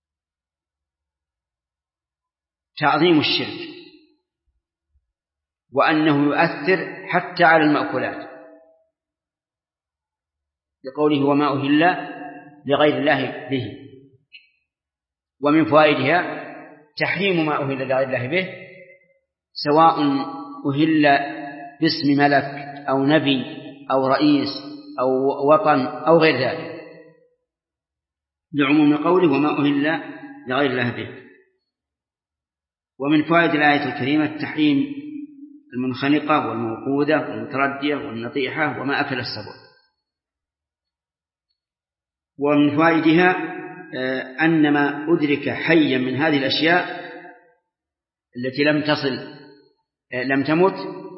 تعظيم الشرك وأنه يؤثر حتى على المأكولات، لقوله وما أهل لغير الله به. ومن فوائدها تحريم ما أهل لغير الله به، سواء أهل باسم ملك أو نبي أو رئيس أو وطن أو غير ذلك، لعموم قوله وما أهل لغير الله به. ومن فوائد الآية الكريمة تحريم المنخنقة والموقودة والمتردية والنطيحة وما أكل السبع. ومن فوائدها أن ما أدرك حيا من هذه الأشياء التي لم تمت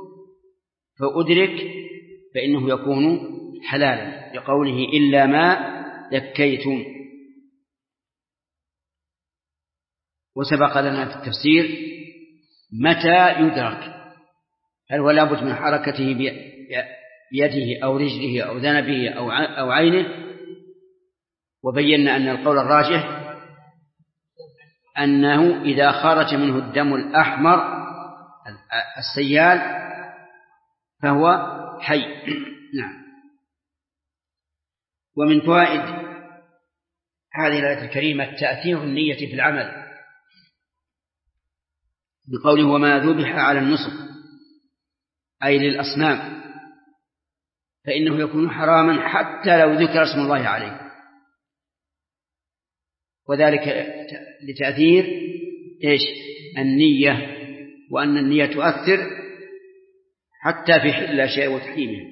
فأدرك فإنه يكون حلالا، لقوله إلا ما ذكيتم. وسبق لنا في التفسير متى يدرك، هل هو لابد من حركته بيده أو رجله أو ذنبه أو عينه، وبينا أن القول الراجح أنه إذا خرج منه الدم الأحمر السيال فهو حي. نعم. ومن فوائد هذه الآية الكريمة تأثير النية في العمل، بقوله وما ذبح على النصب أي للأصنام، فإنه يكون حراما حتى لو ذكر اسم الله عليه، وذلك لتأثير النية، وأن النية تؤثر حتى في حل الأشياء وتحريمها.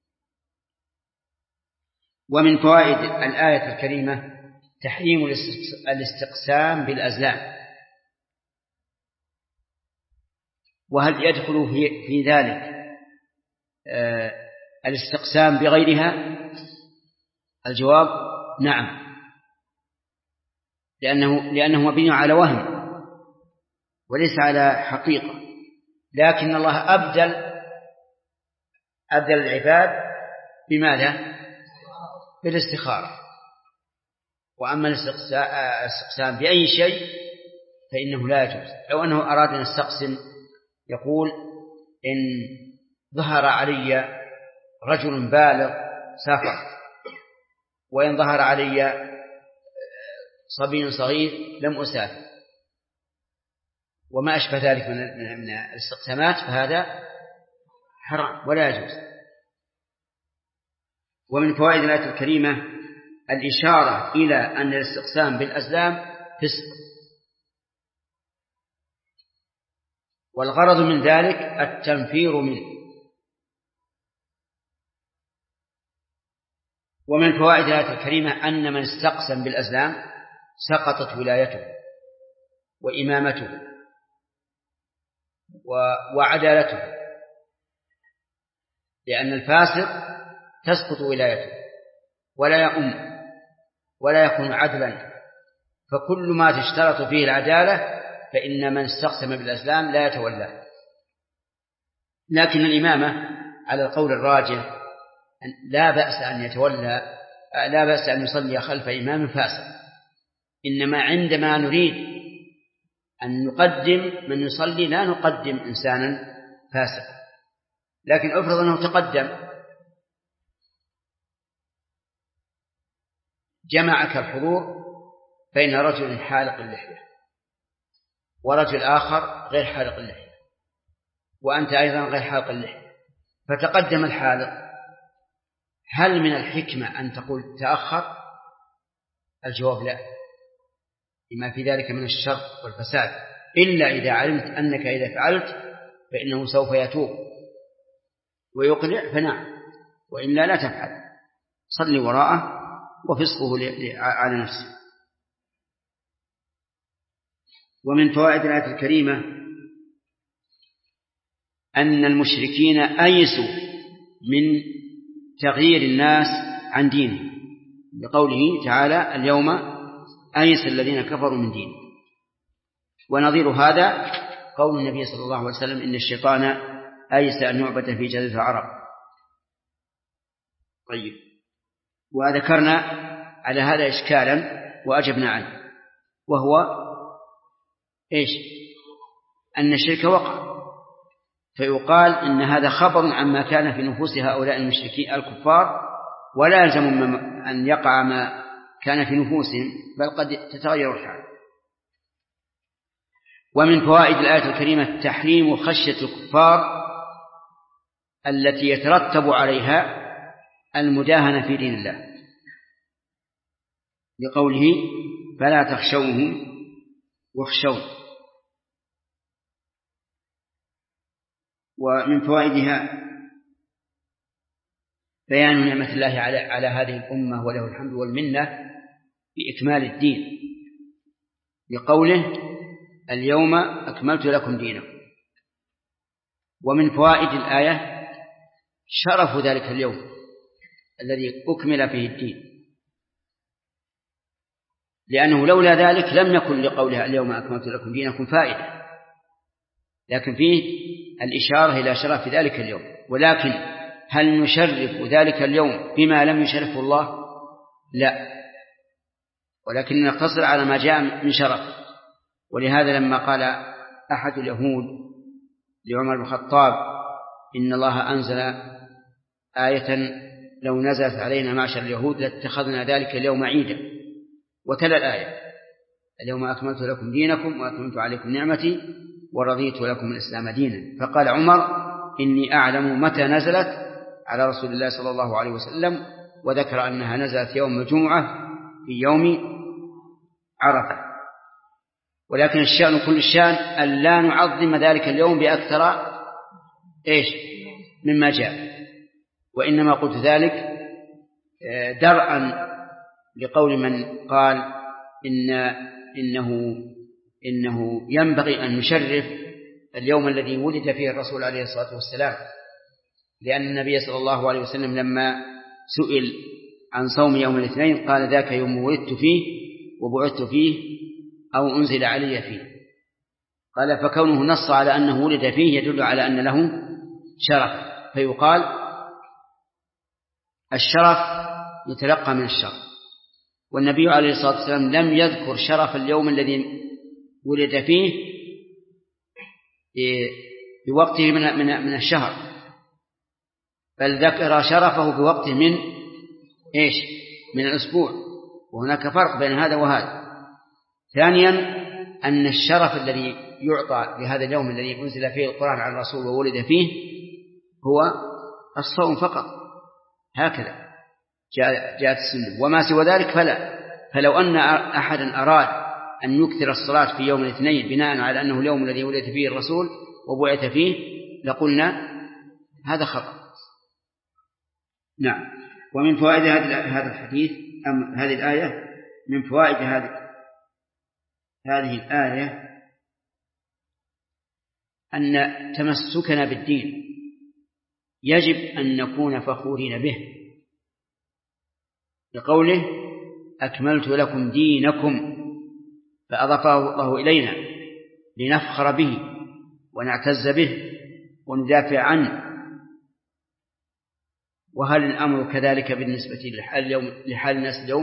ومن فوائد الآية الكريمة تحريم الاستقسام بالأزلام، وهل يدخل في ذلك الاستقسام بغيرها؟ الجواب نعم، لأنه مبني على وهم وليس على حقيقة، لكن الله أبدل العباد بماذا؟ بالاستخارة. وأما الاستقسام بأي شيء فإنه لا يجوز. لو أنه أراد أن يستقسم يقول إن ظهر علي رجل بالغ سافر، وإن ظهر علي صبي صغير لم أسافر، وما أشبه ذلك من الاستقسامات، فهذا حرام ولا يجوز. ومن فوائد الآية الكريمة الإشارة إلى أن الاستقسام بالأزلام فسق، والغرض من ذلك التنفير منه. ومن فوائد الآية الكريمة أن من استقسم بالأزلام سقطت ولايته وإمامته وعدالته، لأن الفاسق تسقط ولايته ولا يؤم ولا يكون عدلا، فكل ما تشترط فيه العدالة فإن من استقسم بالأزلام لا يتولى. لكن الإمامة على القول الراجح لا بأس أن يصلي خلف إمام فاسق، إنما عندما نريد أن نقدم من يصلي لا نقدم إنسانا فاسقا. لكن أفرض أنه تقدم جمعك الحضور بين رجل حالق اللحية ورجل آخر غير حالق اللحية، وأنت أيضا غير حالق اللحية، فتقدم الحالق، هل من الحكمة أن تقول تأخر؟ الجواب لا، لما في ذلك من الشر والفساد، إلا إذا علمت أنك إذا فعلت فإنه سوف يتوب ويقلع فنعم، وإلا لا تفعل، صلي وراءه وفسقه على نفسه. ومن فوائد الآية الكريمة أن المشركين أيسوا من تغيير الناس عن دينه، بقوله تعالى اليوم أيس الذين كفروا من دينه. ونظير هذا قول النبي صلى الله عليه وسلم إن الشيطان أيس أن يعبد في جزيرة العرب. طيب، وذكرنا على هذا إشكالا وأجبنا عنه، وهو إيش؟ أن الشرك وقع، فيقال إن هذا خبر عما كان في نفوس هؤلاء المشركين الكفار، ولا يلزم أن يقع ما كان في نفوسهم، بل قد تتغير الحال. ومن فوائد الآية الكريمة تحريم خشية الكفار التي يترتب عليها المداهنة في دين الله، لقوله فلا تخشوهم واخشون. ومن فوائدها بيان نعمة الله على هذه الأمة وله الحمد والمنة بإكمال الدين، لقوله اليوم أكملت لكم دينكم. ومن فوائد الآية شرف ذلك اليوم الذي أكمل فيه الدين، لأنه لولا ذلك لم يكن لقولها اليوم أكملت لكم دينكم فائدة، لكن فيه الإشارة إلى شرف ذلك اليوم. ولكن هل نشرف ذلك اليوم بما لم يشرفه الله؟ لا، ولكن نقتصر على ما جاء من شرف. ولهذا لما قال أحد اليهود لعمر بن الخطاب إن الله أنزل آية لو نزلت علينا معشر اليهود لاتخذنا ذلك اليوم عيدا، وتلا الآية اليوم أكملت لكم دينكم وأتممت عليكم نعمتي ورضيت لكم الإسلام دينا. فقال عمر إني أعلم متى نزلت على رسول الله صلى الله عليه وسلم، وذكر أنها نزلت يوم الجمعة في يوم عرفة. ولكن الشأن كل الشأن أن لا نعظم ذلك اليوم بأكثر مما جاء، وإنما قلت ذلك درءا لقول من قال إنه ينبغي أن نشرف اليوم الذي ولد فيه الرسول عليه الصلاة والسلام، لأن النبي صلى الله عليه وسلم لما سئل عن صوم يوم الاثنين قال ذاك يوم ولدت فيه وبعثت فيه أو أنزل علي فيه. قال فكونه نص على أنه ولد فيه يدل على أن له شرف، فيقال الشرف يتلقى من الشرف. والنبي عليه الصلاة والسلام لم يذكر شرف اليوم الذي ولد فيه بوقته من الشهر، بل ذكر شرفه بوقته من الأسبوع، وهناك فرق بين هذا وهذا. ثانيا أن الشرف الذي يعطى لهذا اليوم الذي أنزل فيه القرآن عن الرسول وولد فيه هو الصوم فقط، هكذا جاءت السنة، وما سوى ذلك فلا. فلو أن أحدا أراد أن يكثر الصلاة في يوم الاثنين بناء على أنه اليوم الذي ولد فيه الرسول وبعث فيه لقلنا هذا خطأ. نعم. ومن فوائد هذا الحديث هذه الآية، من فوائد هذه الآية أن تمسكنا بالدين يجب أن نكون فخورين به، لقوله أكملت لكم دينكم، فأضافه الله إلينا لنفخر به ونعتز به وندافع عنه. وهل الأمر كذلك بالنسبة لحال الناس اليوم؟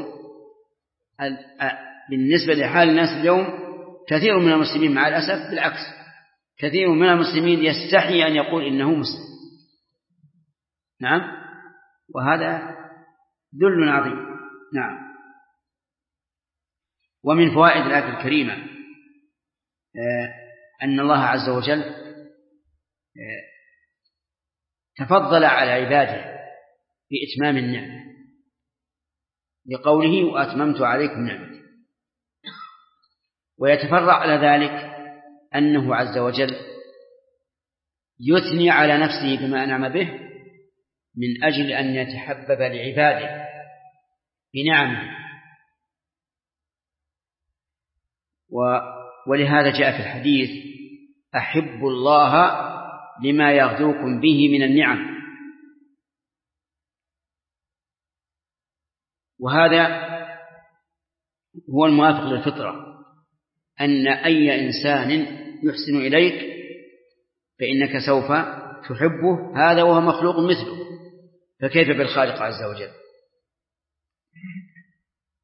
بالنسبة لحال الناس اليوم كثير من المسلمين مع الأسف بالعكس، كثير من المسلمين يستحي أن يقول إنه مسلم. نعم، وهذا ذل عظيم. نعم. ومن فوائد الآية الكريمة أن الله عز وجل تفضل على عباده بإتمام النعمة، لقوله وأتممت عليكم نعمتي. ويتفرع على ذلك أنه عز وجل يثني على نفسه بما أنعم به من أجل أن يتحبب لعباده بنعمه. ولهذا جاء في الحديث أحب الله لما يغدوكم به من النعم. وهذا هو الموافق للفطرة، أن أي إنسان يحسن إليك فإنك سوف تحبه، هذا وهو مخلوق مثله، فكيف بالخالق عز وجل.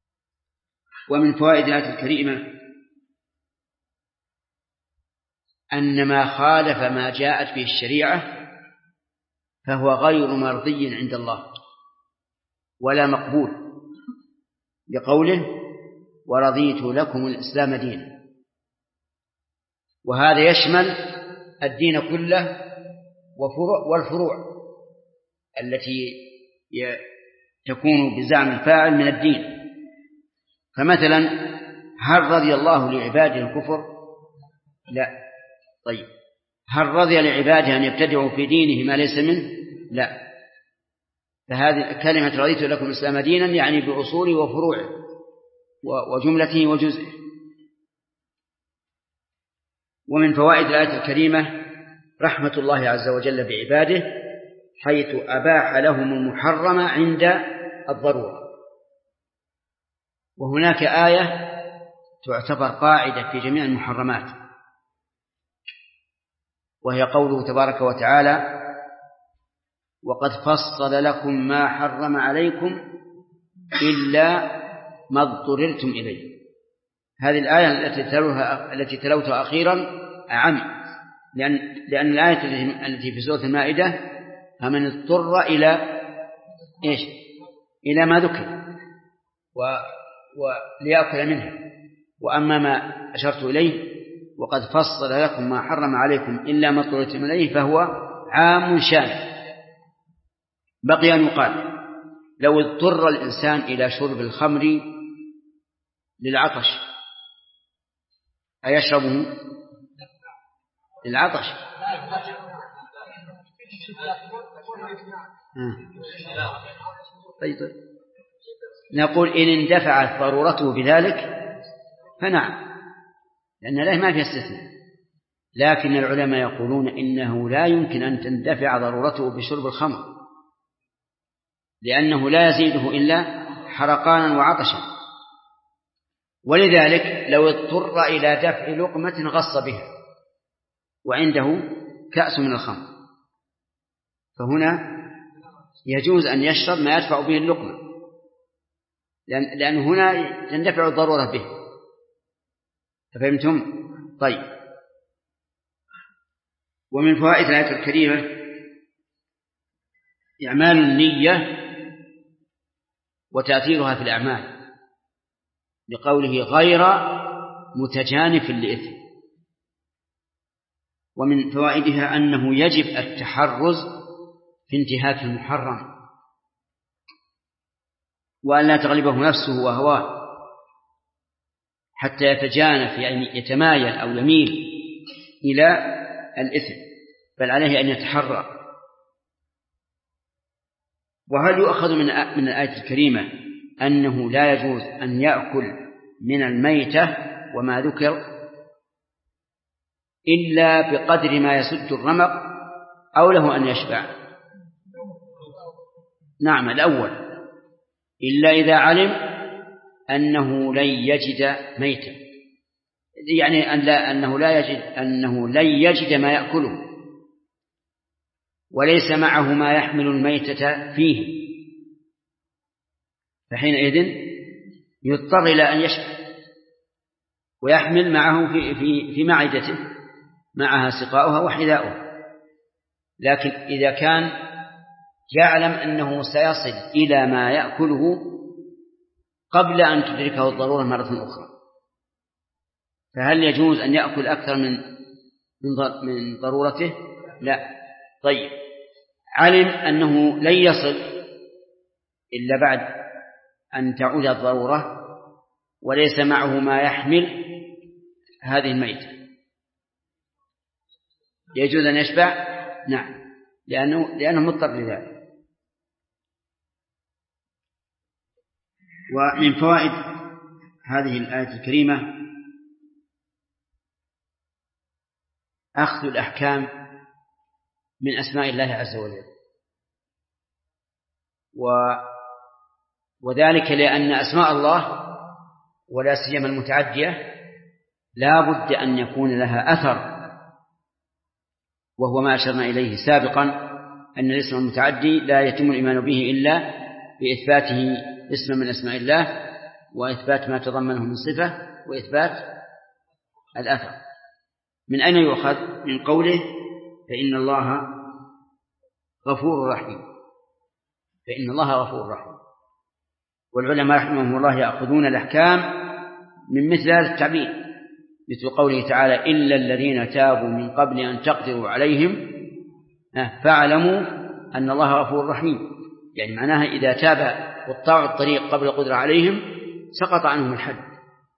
ومن فوائد الآية الكريمة أن ما خالف ما جاءت به الشريعة فهو غير مرضي عند الله ولا مقبول، بقوله ورضيت لكم الإسلام دينا. وهذا يشمل الدين كله والفروع التي تكون بزعم الفاعل من الدين. فمثلا هل رضي الله لعباده الكفر؟ لا. طيب هل رضي لعباده أن يبتدعوا في دينه ما ليس منه؟ لا. فهذه كلمة رضيت لكم الإسلام دينا يعني بأصوله وفروعه وجملته وجزئه. ومن فوائد الآية الكريمة رحمة الله عز وجل بعباده حيث أباح لهم المحرم عند الضرورة. وهناك آية تعتبر قاعدة في جميع المحرمات، وهي قوله تبارك وتعالى وقد فصل لكم ما حرم عليكم إلا ما اضطررتم إليه. هذه الآية التي تلوتها أخيرا أعم، لأن الآية التي في سورة المائدة فمن اضطر إلى إيش؟ إلى ما ذكر وليأكل منها. وأما ما أشرت إليه وقد فصل لكم ما حرم عليكم إلا ما اضطررتم إليه فهو عام شامل. بقي أن يقال لو اضطر الإنسان إلى شرب الخمر للعطش أيشربه للعطش؟ طيب نقول إن اندفعت ضرورته بذلك فنعم، لأن له ما في استثناء. لكن العلماء يقولون إنه لا يمكن أن تندفع ضرورته بشرب الخمر، لأنه لا يزيده إلا حرقانا وعطشا. ولذلك لو اضطر إلى دفع لقمة غص بها وعنده كأس من الخمر فهنا يجوز أن يشرب ما يدفع به اللقمة، لأن هنا تندفع الضرورة به. فهمتم؟ طيب. ومن فوائد الآية الكريمة إعمال النية وتأثيرها في الأعمال، لقوله غير متجانف لإثم. ومن فوائدها أنه يجب التحرز في انتهاك المحرم وأن لا تغلبه نفسه وهواه حتى يتجانف، يعني يتمايل أو يميل إلى الإثم، بل عليه أن يتحرى. وهل يؤخذ من الآية الكريمة أنه لا يجوز أن يأكل من الميتة وما ذكر إلا بقدر ما يسد الرمق أو له أن يشبع؟ نعم الأول، إلا إذا علم أنه لن يجد ميتا، يعني أنه لن يجد ما يأكله وليس معه ما يحمل الميتة فيه، فحينئذ يضطر إلى أن يشبع ويحمل معه في معدته معها سقاؤها وحذاؤها. لكن إذا كان يعلم أنه سيصل إلى ما يأكله قبل أن تدركه الضرورة مرة أخرى، فهل يجوز أن يأكل أكثر من ضرورته؟ لا. طيب علم أنه لن يصل إلا بعد أن تعود الضرورة وليس معه ما يحمل هذه الميتة، يجوز أن يشبع؟ نعم، لأنه مضطر لذلك. ومن فوائد هذه الآية الكريمة أخذ الأحكام من أسماء الله عز وجل، وذلك لأن أسماء الله ولا سيما المتعدية لا بد أن يكون لها أثر، وهو ما أشرنا إليه سابقا أن الاسم المتعدي لا يتم الإيمان به إلا بإثباته اسم من أسماء الله وإثبات ما تضمنه من صفة وإثبات الأثر. من أين يؤخذ؟ من قوله فإن الله غفور رحيم، فإن الله غفور رحيم. والعلماء رحمهم الله يأخذون الأحكام من مثل هذا التعبير، مثل قوله تعالى إلا الذين تابوا من قبل أن تقدروا عليهم فاعلموا أن الله غفور رحيم، يعني معناها إذا تاب وقطعوا الطريق قبل القدرة عليهم سقط عنهم الحد.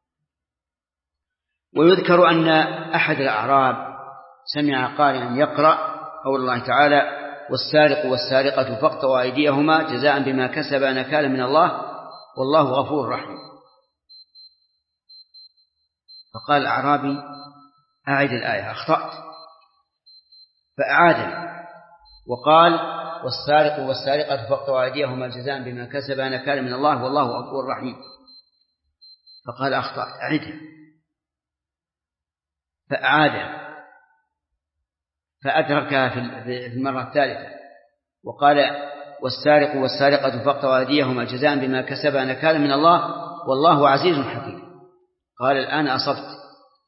ويذكر أن أحد الأعراب سمع قارئا يقرأ قول الله تعالى والسارق والسارقة فاقطعوا أيديهما جزاء بما كسبا نكالا من الله والله غفور رحيم. فقال الأعرابي أعد الآية، أخطأت، فأعاد وقال والسارق والسارقة فاقطعوا أيديهما جزاء بما كسبا نكالا من الله والله غفور رحيم. فقال أخطأت، أعدها، فأعاد فأدركها في المرة الثالثة وقال والسارق والسارقة فاقطعوا أيديهما جزاء بما كسبا نكالا من الله والله عزيز حكيم. قال الآن أصبت،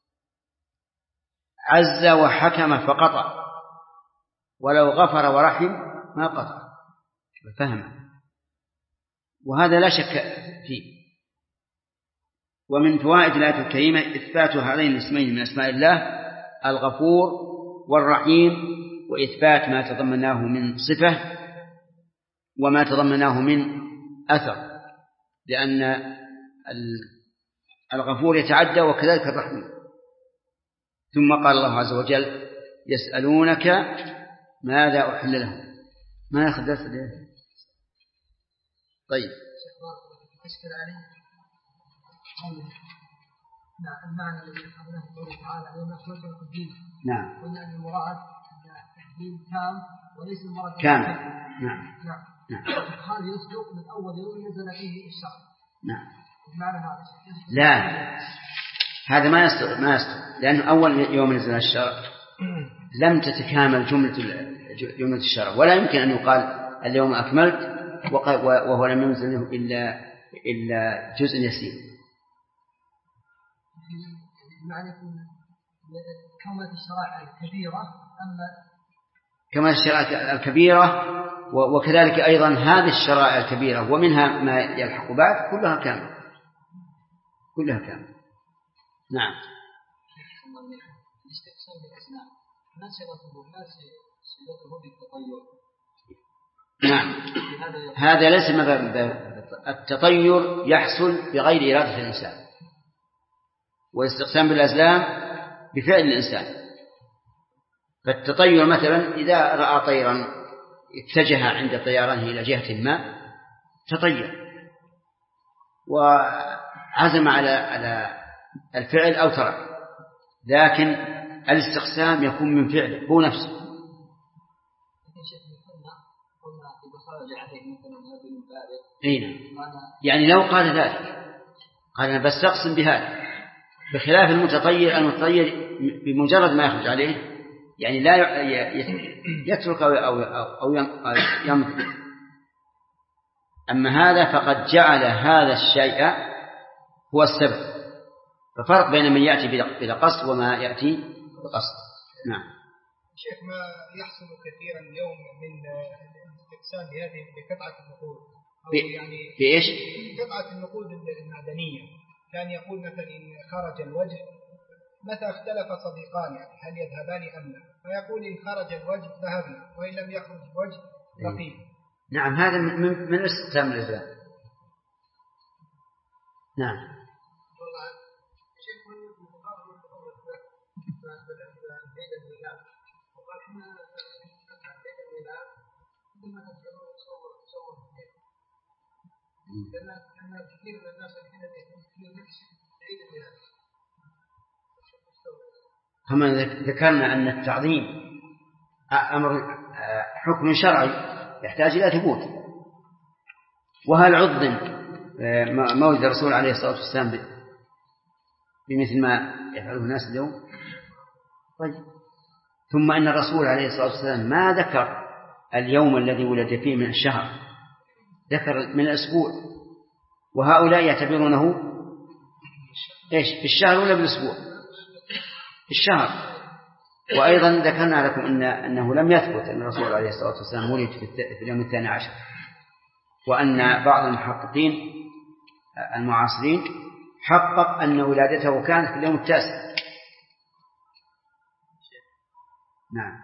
عز وحكم فقطع، ولو غفر ورحم ما قطع. فهم، وهذا لا شك فيه. ومن فوائد الآية الكريمة إثبات هذين الاسمين من أسماء الله الغفور والرحيم، وإثبات ما تضمناه من صفة وما تضمناه من أثر، لأن الغفور يتعدى وكذلك الرحيم. ثم قال الله عز وجل يسألونك ماذا أحل لهم. ما يأخذ درس اليوم؟ طيب أشكل عليه المعنى الذي أخذناه قوله تعالى علينا خلق الدين. نعم. قلنا أن المراد الدين تام وليس المراد كامل. نعم. نعم. هذا يصدق من أول يوم نزل فيه الشرع. نعم. معنى هذا. لا، هذا ما يصدق، لأنه أول يوم نزل الشرع لم تتكامل جملة الشرع، ولا يمكن أن يقال اليوم أكملت وهو لم ينزل منه إلا جزء يسير. معنى كمالة الشرائع الكبيرة كمالة الشرائع الكبيرة، وكذلك أيضا هذه الشرائع الكبيرة ومنها ما يلحق بعد كلها كاملة، كلها كاملة. نعم. الاستقسام بالأسماء ما صلته بالتطير. نعم، هذا ليس التطير يحصل بغير إرادة الإنسان، والاستقسام بالأزلام بفعل الإنسان. فالتطير مثلا إذا رأى طيرا اتجه عند طيرانه إلى جهة ما تطير وعزم على الفعل أو ترك، لكن الاستقسام يكون من فعله هو نفسه. يعني لو قال ذلك قال أنا بستقسم بهذا، بخلاف المتطير بمجرد ما يخرج عليه يعني لا يترك أو يمضي. أما هذا فقد جعل هذا الشيء هو السبب، ففرق بين من يأتي بلا قصد وما يأتي بقصد. نعم. شيخ، ما يحصل كثيرا اليوم من الاستقسام بهذه بقطعة النقود يعني بإيش؟ قطعة النقود المعدنية، كان يقول مثلا إن خرج الوجه، متى اختلف صديقان يعني هل يذهبان أم لا، فيقول إن خرج الوجه ذهبنا وإن لم يخرج الوجه بقينا. نعم، هذا من الاستقسام الإسلام. نعم. كما ذكرنا أن التعظيم أمر حكم شرعي يحتاج إلى ثبوت، وهل عظم مولد الرسول عليه الصلاة والسلام بمثل ما يفعله الناس اليوم؟ طيب، ثم أن الرسول عليه الصلاة والسلام ما ذكر اليوم الذي ولد فيه من الشهر، ذكر من الأسبوع، وهؤلاء يعتبرونه إيش؟ في الشهر ولا بالأسبوع؟ في الشهر، وأيضا ذكرنا لكم أنه لم يثبت أن الرسول عليه الصلاة والسلام ولد في اليوم 12، وأن بعض المحققين المعاصرين حقق أن ولادته كانت في اليوم 9. نعم.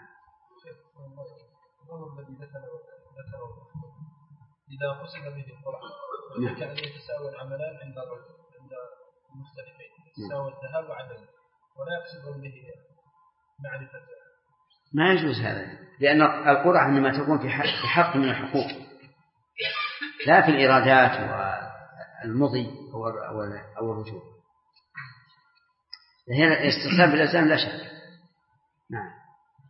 إذا قصد به القرآن كأن يتساوى العملان عند المختلفين، يتساوى الذهاب وعدم، ولا يقصد به معرفة. ما يجوز هذا، لأن القرعة إنما تكون في حق من الحقوق، لا في الإرادات والمضي أو الرجوع. هنا الاستحسان بالأزلام لا شك. نعم.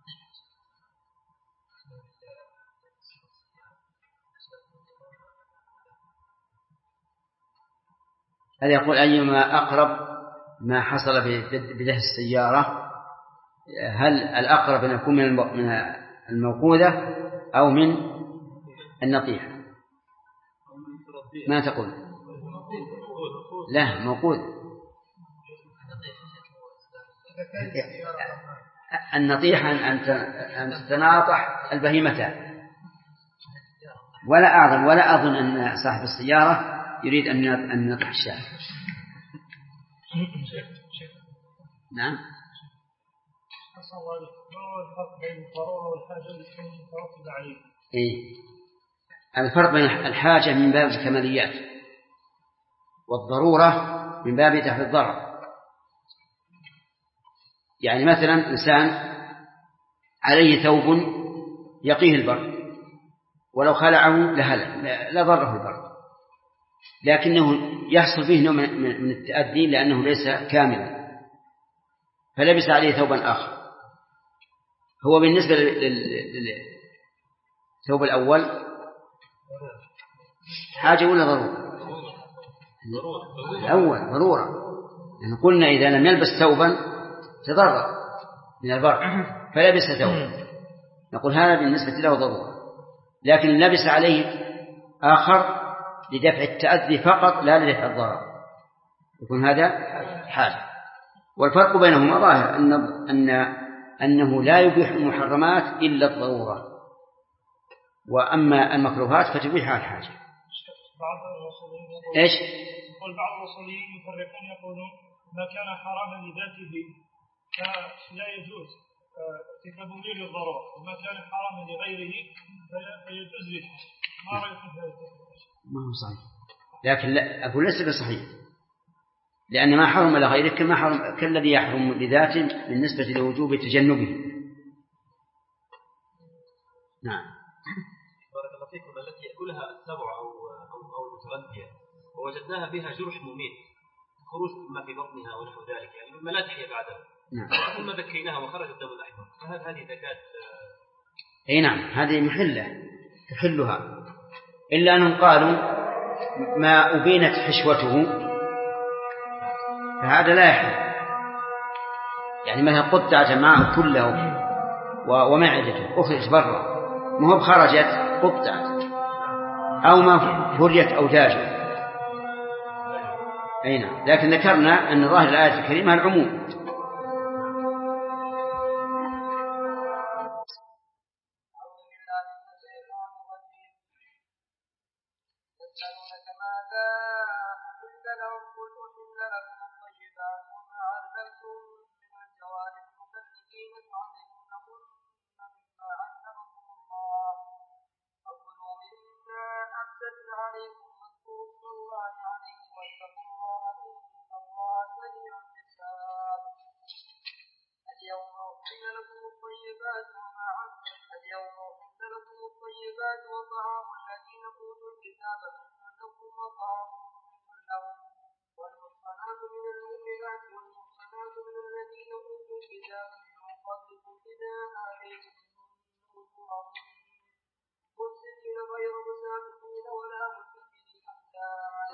هل يقول أيما أقرب ما حصل بده السيارة، هل الأقرب أن يكون من الموقوذة أو من النطيحة؟ ما تقول؟ لا، موقوذ. النطيحة أن تتناطح البهيمتان، ولا أظن أن صاحب السيارة يريد أن ينطح الشاة. نعم. ما هو الفرق بين الضرورة والحاجة التي مترتبة عليه؟ الفرق بين الحاجة من باب الكماليات، والضرورة من باب دفع الضرر. يعني مثلا إنسان عليه ثوب يقيه البرد، ولو خلعه لا ضره البرد، لكنه يحصل فيه نوع من التأدي لأنه ليس كاملا، فلبس عليه ثوبا آخر. هو بالنسبة للثوب الأول حاجة ولا ضرورة؟ الأول ضرورة، يعني قلنا إذا لم يلبس ثوبا تضرر من البرد فلبس ثوبا، نقول هذا بالنسبة له ضرورة. لكن لبس عليه آخر لدفع التأذي فقط لا لدفع الضرر، يكون هذا حاجة. والفرق بينهما ظاهر أنه لا يبيح المحرمات إلا الضرورة، وأما المكروهات فتبيحها الحاجة. إيش؟ يقول بعض الأصوليين يفرقون، يقولون ما كان حراما لذاته فلا يجوز ارتكابه للضرر، وما كان حراما لغيره فيجوز للحاجة. ما رأيك في هذا؟ ما هو صحيح، لكن لا أقول ليس بصحيح، لأن ما حرم لغيره كالذي يحرم لذاته بالنسبة لوجوب تجنبه. نعم. بارك الله فيكم. التي يأكلها السبع أو المتغذية ووجدناها بها جرح مميت، خروج ما في بطنها ونحو ذلك، يعني مما لا تحيا بعدها. نعم. ثم ذكيناها وخرج الدم الأحمر، فهل هذه زكاة؟ أي نعم، هذه محلة تحلها، إلا أنهم قالوا ما أبينت حشوته فهذا لا يحل. يعني مثلا قطع جماعة كله ومعدته أخرج برا، ما هو بخرجت قطعت أو ما فريت أوداجه. أي نعم، لكن ذكرنا أن ظاهر الآية الكريمة العموم. وطعام الذين أوتوا الكتاب لكم وطعام لهم والمحصنات من المؤمنات والمحصنات من الذين أوتوا الكتاب من قبلكم إذا آتيتم أجورهم مسلمين غير مسافحين ولا متخذي أخدان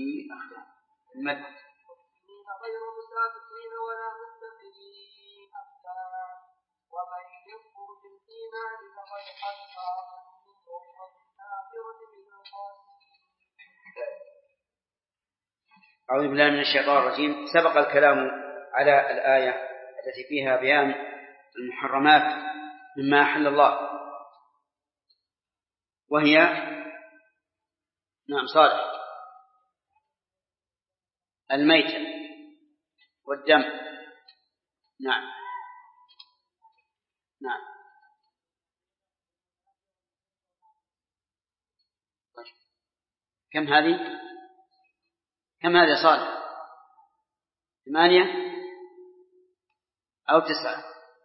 ومن يكفر بالإيمان فقد حبط عمله وهو في الآخرة من الخاسرين. أعوذ بالله من الشيطان الرجيم. سبق الكلام على الآية التي فيها بيان المحرمات مما أحل الله، وهي نعم صالح الميتة والدم. نعم نعم. طيب. كم هذه صالح؟ 8 أو 9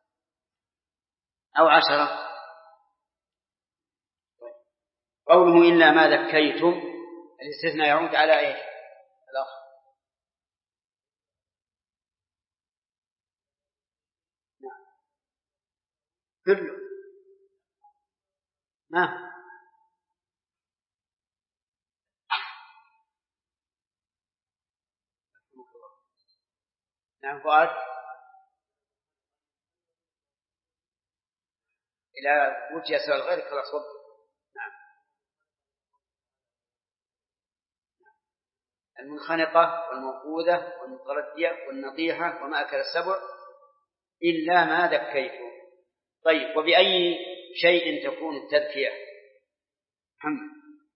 أو 10؟ قوله إلا ما ذكيتم، الاستثناء يعود على إيش الأخ؟ نعم كله ما نعم فؤاد إلى وجه سؤال غيرك خلاص وقت. نعم. المنخنقة والموقوذة والمتردية والنطيحة وما أكل السبع إلا ما ذكيتم. طيب، وبأي شيء تكون التذكية محمد؟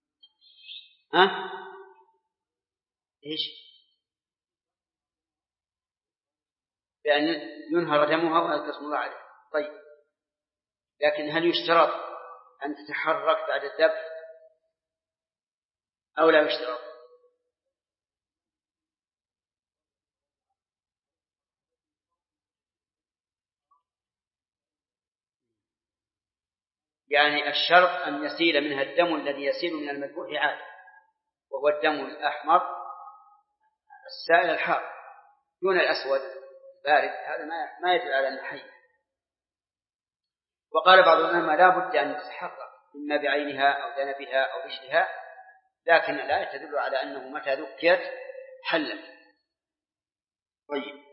إيش؟ بأن ينهر دمها ويذكر اسم الله عليه. طيب، لكن هل يشترط أن تتحرك بعد الذبح أو لا يشترط؟ يعني الشرط أن يسيل منها الدم الذي يسيل من المذبوح عادة، وهو الدم الأحمر السائل الحار دون الأسود البارد، هذا ما يدل على أنه حي. وقال بعض العلماء لا بد أن تتحقق إما بعينها أو ذنبها أو رجلها، لكن لا تدل على أنه متى ذكيت حلت. طيب،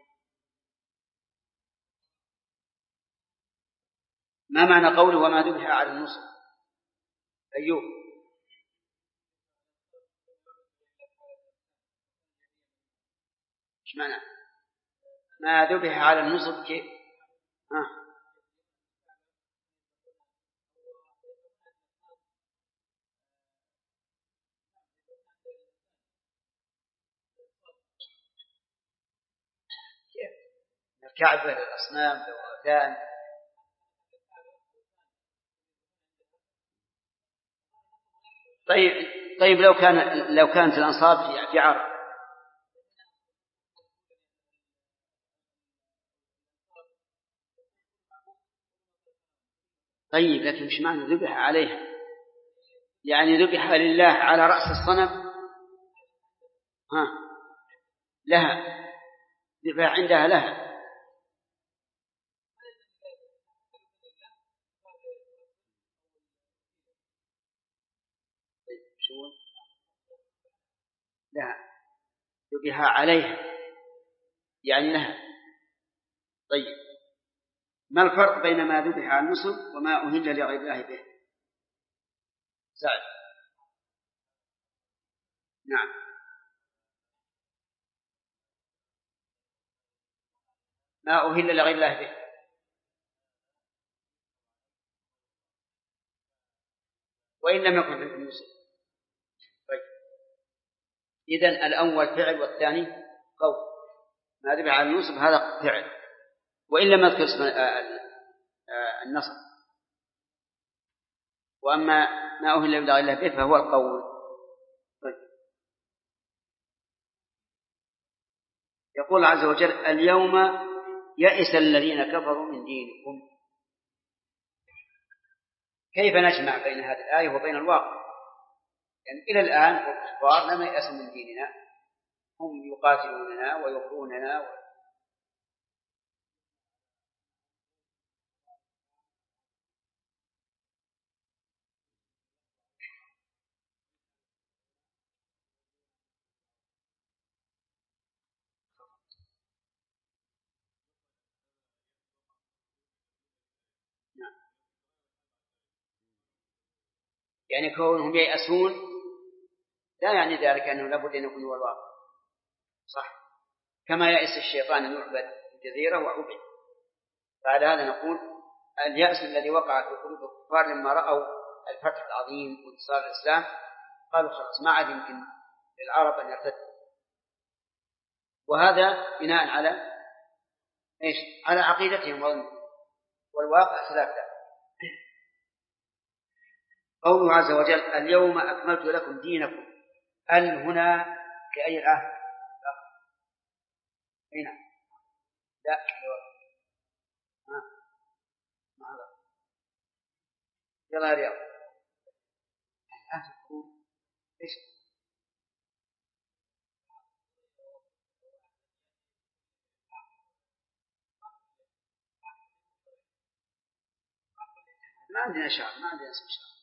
ما معنى قوله وما ذبح على النصب؟ أيوب. إيش معنى ما ذبح على النصب؟ كيف؟ الكعبة للأصنام والأوثان. طيب لو كانت الأنصاب في عرب. طيب، لكن مش معنى ذبح عليها؟ يعني ذبح لله على رأس الصنم، لها ذبح عندها لها. لها ذبح عليها يعني لها. طيب، ما الفرق بين ما ذبح على النصب وما أهل لغير الله به؟ سعد. نعم. ما أهل لغير الله به وإن لم يكن في النصب. طيب، إذن الأول فعل والثاني قول. ما ذبح على النصب هذا فعل وإن لم يذكر اسم النصب، وأما ما أهل لغير الله به فهو القول. طيب. يقول عز وجل اليوم يئس الذين كفروا من دينكم. كيف نجمع بين هذه الآية وبين الواقع؟ يعني إلى الآن الكفار لم يأسوا من ديننا، هم يقاتلوننا ويقروننا يعني كونهم ييأسون لا يعني ذلك أنه لابد أن يكون هو الواقع. صح، كما يأس الشيطان أن يعبد الجزيرة وعبد. بعد هذا نقول اليأس الذي وقع في قلوب الكفار لما رأوا الفتح العظيم وانتصار الإسلام قالوا خلاص ما عاد يمكن للعرب أن يرتدوا، وهذا بناء على إيش؟ على عقيدتهم والواقع خلاف ذلك. قوله عز وجل اليوم أكملت لكم دينكم، هنا في أي الآية؟ هنا لا يلا يا رياض إيش؟ ما عندنا شعر، ما عندنا اسم شعر.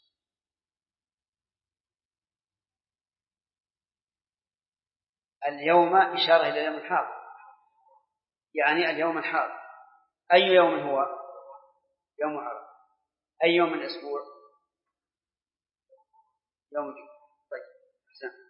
اليوم إشارة إلى اليوم الحاضر، يعني اليوم الحاضر. أي يوم هو؟ يوم عرفة. أي يوم من الأسبوع؟ يوم الجمعة. طيب.